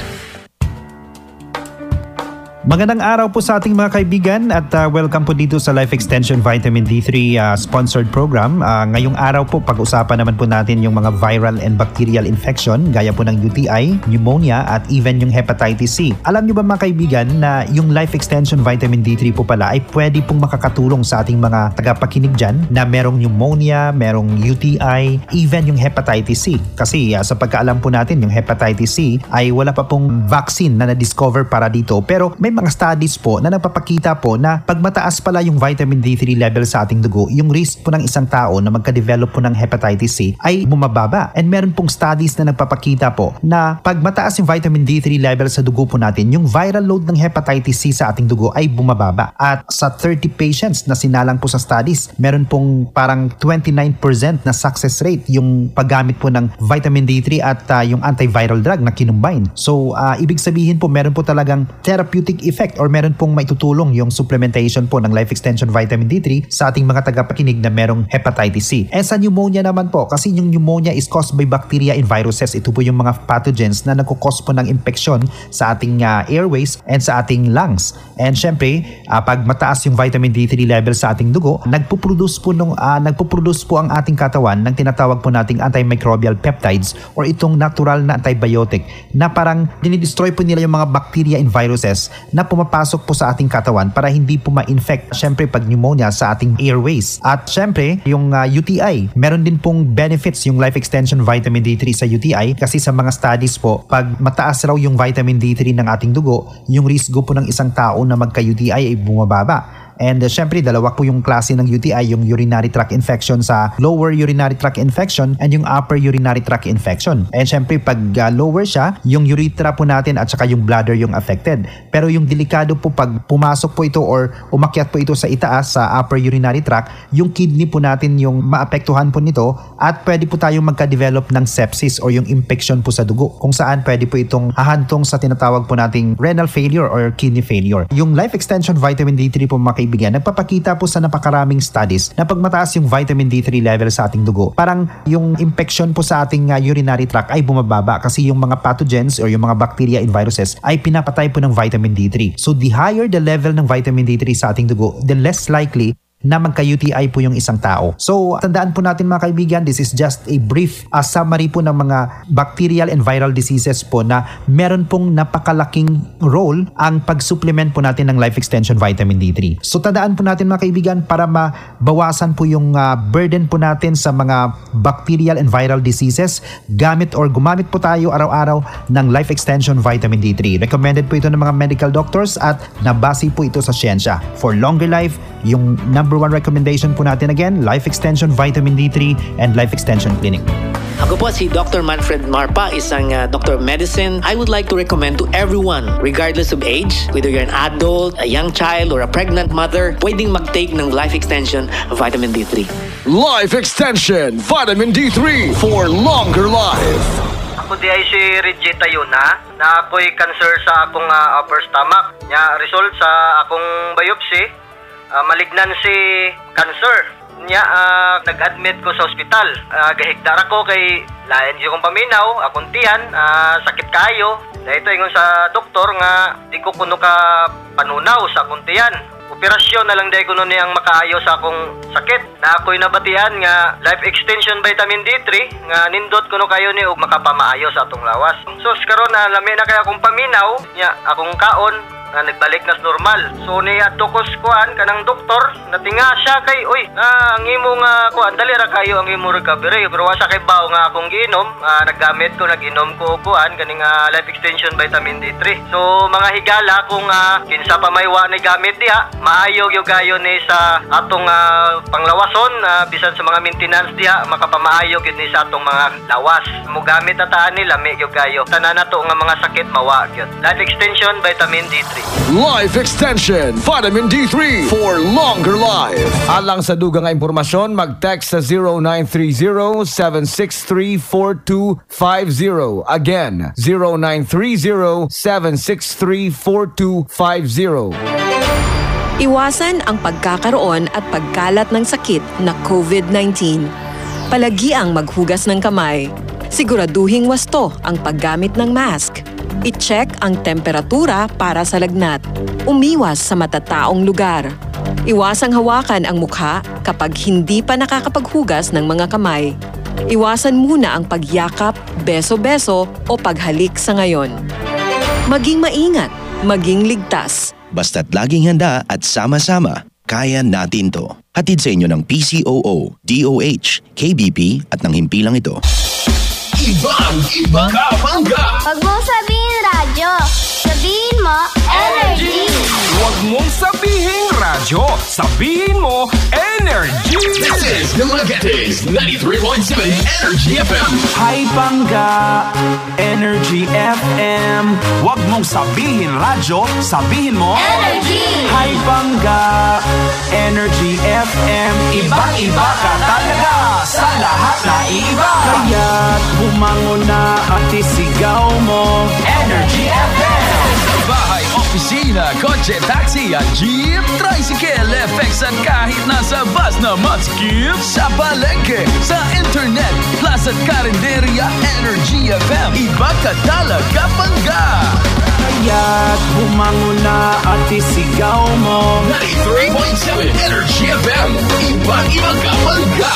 Magandang araw po sa ating mga kaibigan at uh, welcome po dito sa Life Extension Vitamin D three uh, sponsored program. Uh, ngayong araw po pag-usapan naman po natin yung mga viral and bacterial infection gaya po ng U T I, pneumonia at even yung hepatitis C. Alam niyo ba mga kaibigan na yung Life Extension Vitamin D three po pala ay pwede pong makakatulong sa ating mga tagapakinig dyan na merong pneumonia, merong U T I, even yung hepatitis C. Kasi uh, sa pagkaalam po natin yung hepatitis C ay wala pa pong vaccine na na-discover para dito, pero may mga studies po na nagpapakita po na pag mataas pala yung vitamin D three level sa ating dugo, yung risk po ng isang tao na magka-develop po ng hepatitis C ay bumababa. And meron pong studies na nagpapakita po na pag mataas yung vitamin D three level sa dugo po natin, yung viral load ng hepatitis C sa ating dugo ay bumababa. At sa thirty patients na sinalang po sa studies, meron pong parang twenty-nine percent na success rate yung paggamit po ng vitamin D three at uh, yung antiviral drug na kinumbine. So, uh, ibig sabihin po meron po talagang therapeutic effect or meron pong maitutulong yung supplementation po ng Life Extension Vitamin D three sa ating mga tagapakinig na merong hepatitis C. And sa pneumonia naman po, kasi yung pneumonia is caused by bacteria and viruses. Ito po yung mga pathogens na nagkukos po ng infection sa ating uh, airways and sa ating lungs. And syempre, uh, pag mataas yung vitamin D three level sa ating dugo, nagpo-produce po nung uh, nagpo-produce po ang ating katawan ng tinatawag po nating antimicrobial peptides or itong natural na antibiotic na parang dinidestroy po nila yung mga bacteria and viruses na pumapasok po sa ating katawan para hindi po ma-infect syempre pag pneumonia sa ating airways. At syempre, yung uh, U T I, meron din pong benefits yung Life Extension Vitamin D three sa U T I kasi sa mga studies po, pag mataas raw yung vitamin D three ng ating dugo, yung risk po ng isang tao na magka-U T I ay bumababa. And uh, syempre, dalawa po yung klase ng U T I, yung urinary tract infection sa lower urinary tract infection and yung upper urinary tract infection. And syempre, pag uh, lower siya, yung urethra po natin at saka yung bladder yung affected. Pero yung delikado po pag pumasok po ito or umakyat po ito sa itaas sa upper urinary tract, yung kidney po natin yung maapektuhan po nito at pwede po tayong magka-develop ng sepsis or yung infection po sa dugo kung saan pwede po itong hahantong sa tinatawag po nating renal failure or kidney failure. Yung Life Extension Vitamin D three po mga kaibigan, nagpapakita po sa napakaraming studies na pag mataas yung vitamin D three level sa ating dugo, parang yung infection po sa ating uh, urinary tract ay bumababa kasi yung mga pathogens or yung mga bacteria and viruses ay pinapatay po ng vitamin D three. So the higher the level ng vitamin D three sa ating dugo, the less likely na magka-U T I po yung isang tao. So, tandaan po natin mga kaibigan, this is just a brief uh, summary po ng mga bacterial and viral diseases po na meron pong napakalaking role ang pag-supplement po natin ng Life Extension Vitamin D three. So, tandaan po natin mga kaibigan para mabawasan po yung uh, burden po natin sa mga bacterial and viral diseases, gamit or gumamit po tayo araw-araw ng Life Extension Vitamin D three. Recommended po ito ng mga medical doctors at nabase po ito sa siyensya. For longer life, yung number one recommendation po natin again, Life Extension Vitamin D three and Life Extension Clinic. Ako po si Doctor Manfred Marpa, isang uh, Doctor of Medicine. I would like to recommend to everyone, regardless of age, whether you're an adult, a young child, or a pregnant mother, pwedeng mag-take ng Life Extension Vitamin D three. Life Extension Vitamin D three for longer life. Ako di ay si Regita Yuna na ako'y cancer sa akong uh, upper stomach. Nya result sa akong biopsy, uh, malignancy cancer. Nya uh, nag-admit ko sa ospital. Uh, gahigdara ko kay lain yung paminaw, akong tiyan, uh, sakit kayo. Dahito ingon sa doktor nga di ko kuno ka panunaw sa akong tiyan. Operasyon na lang dahil ko nun niyang makaayo sa akong sakit. Na ako'y nabatian nga Life Extension Vitamin D three nga nindot ko no kayo ni og makapamaayo sa atong lawas. So karon na lami na kay akong paminaw, nya akong kaon nga nagbalik na normal. So ni adto ko kuan kanang doktor natinga siya kay oy ah, ang imo nga kuan dali ra kayo ang imo recovery pero wasa kay baw nga akong giinom ah, naggamit ko naginom ko kuan kaning uh, Life Extension Vitamin D three. So mga higala kung uh, kinsa pa may wa ni gamit diha maayo gyud gayo ni sa atong uh, panglawason uh, bisan sa mga maintenance diha makapamaayo gyud ni sa atong mga lawas. Mo gamit ataan nila mi gyud gayo tanan nato nga mga sakit mawa gyud. Life Extension Vitamin D three. Life Extension Vitamin D three for longer life. Alang sa dugang nga impormasyon, mag-text sa zero nine three zero, seven six three, four two five zero. Again, zero nine three zero, seven six three, four two five zero. Iwasan ang pagkakaroon at pagkalat ng sakit na COVID nineteen. Palagiang maghugas ng kamay. Siguraduhing wasto ang paggamit ng mask. I-check ang temperatura para sa lagnat. Umiwas sa matataong lugar. Iwasang hawakan ang mukha kapag hindi pa nakakapaghugas ng mga kamay. Iwasan muna ang pagyakap, beso-beso o paghalik sa ngayon. Maging maingat, maging ligtas. Basta't laging handa at sama-sama, kaya natin to. Hatid sa inyo ng P C O O, D O H, K B P at ng himpilang ito. Ibang Ibang Kapangga. Huwag mong sabihin radyo. Sabihin mo, energy. Huwag mong sabihin radyo. Sabihin mo, energy. This is Dumaguete's ninety-three point seven Energy F M. Hi Pangga, Energy F M. Huwag mong sabihin radyo. Sabihin mo, energy. Hi Pangga, Energy F M. Ibang-iba ka talaga. Sa lahat na iba. Kaya't bumangon na at isigaw mo, Energy F M. Bahay, opisina, kotse, taxi at jeep, tricycle, F X at kahit nasa bus na matskip. Sa palengke, sa internet, plus at karinderya, Energy F M. Iba ka talaga, Pangga. Kaya't bumangon na at isigaw mo, ninety-three point seven Energy F M. Ibang-iba ka, Pangga.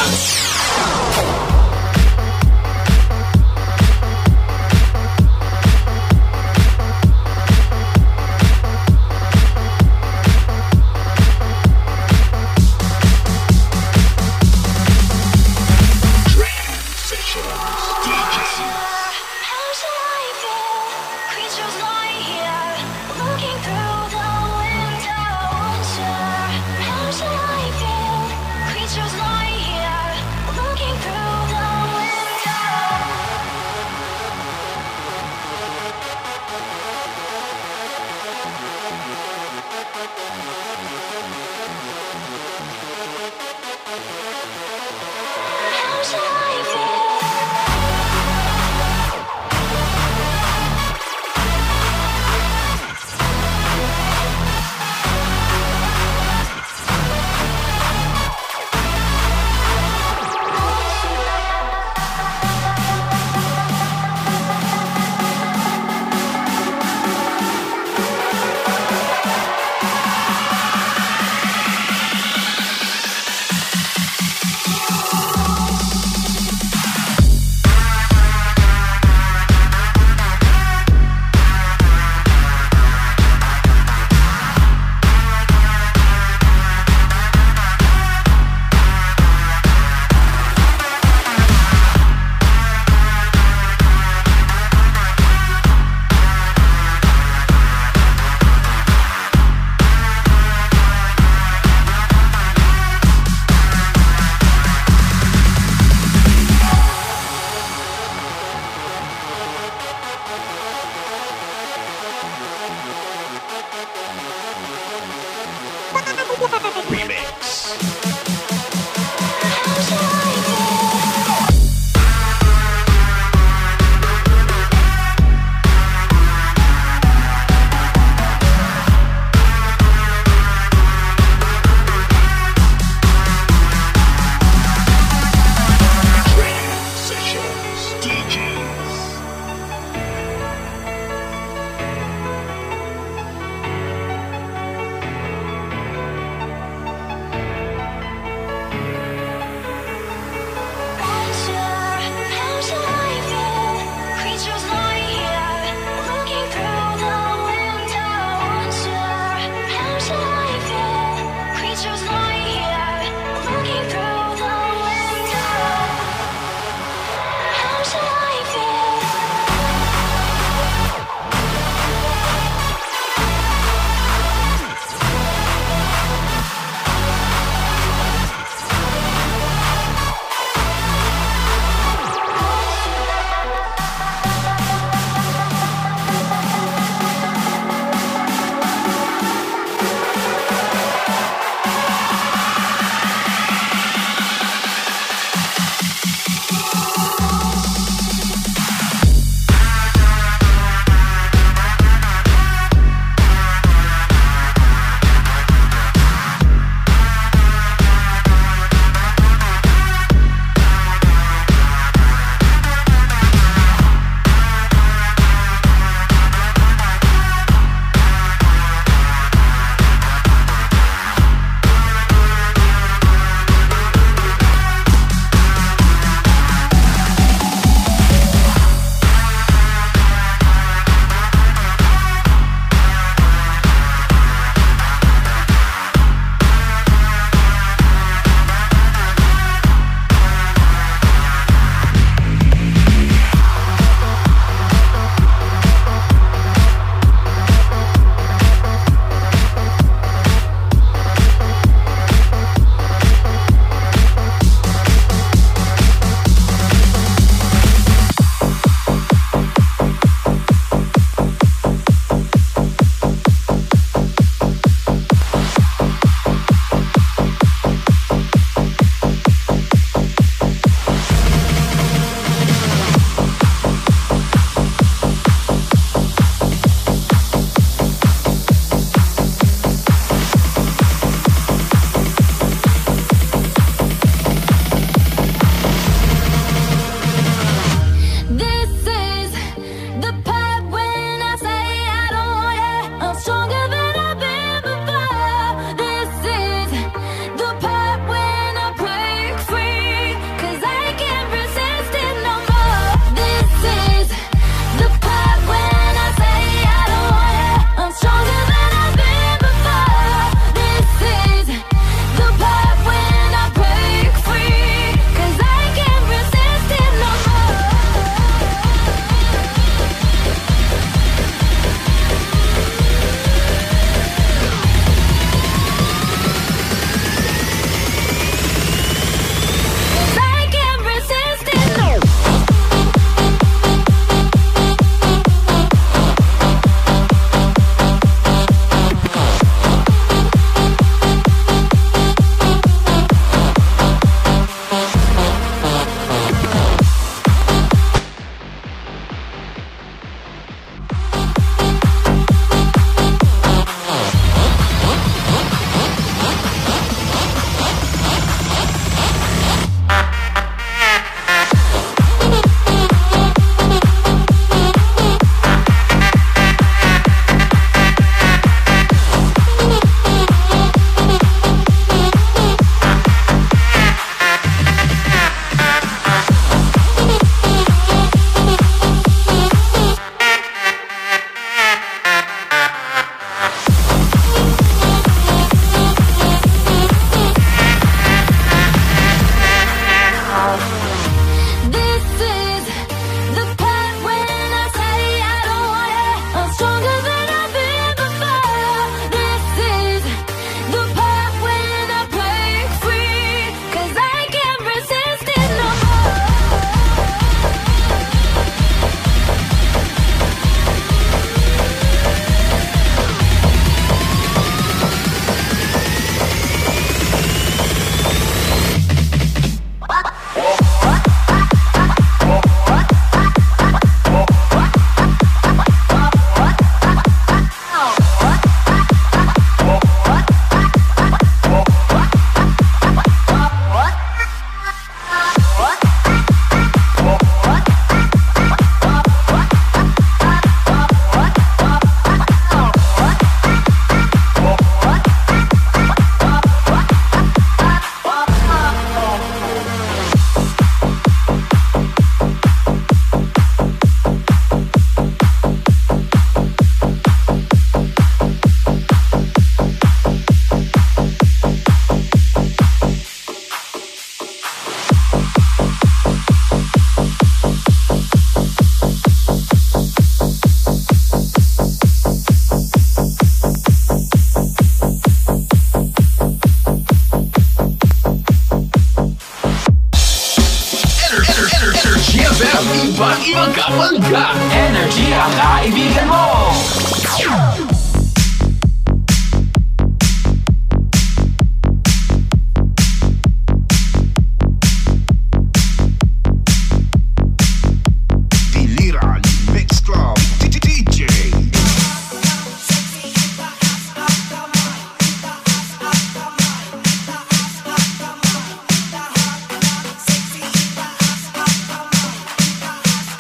Remix.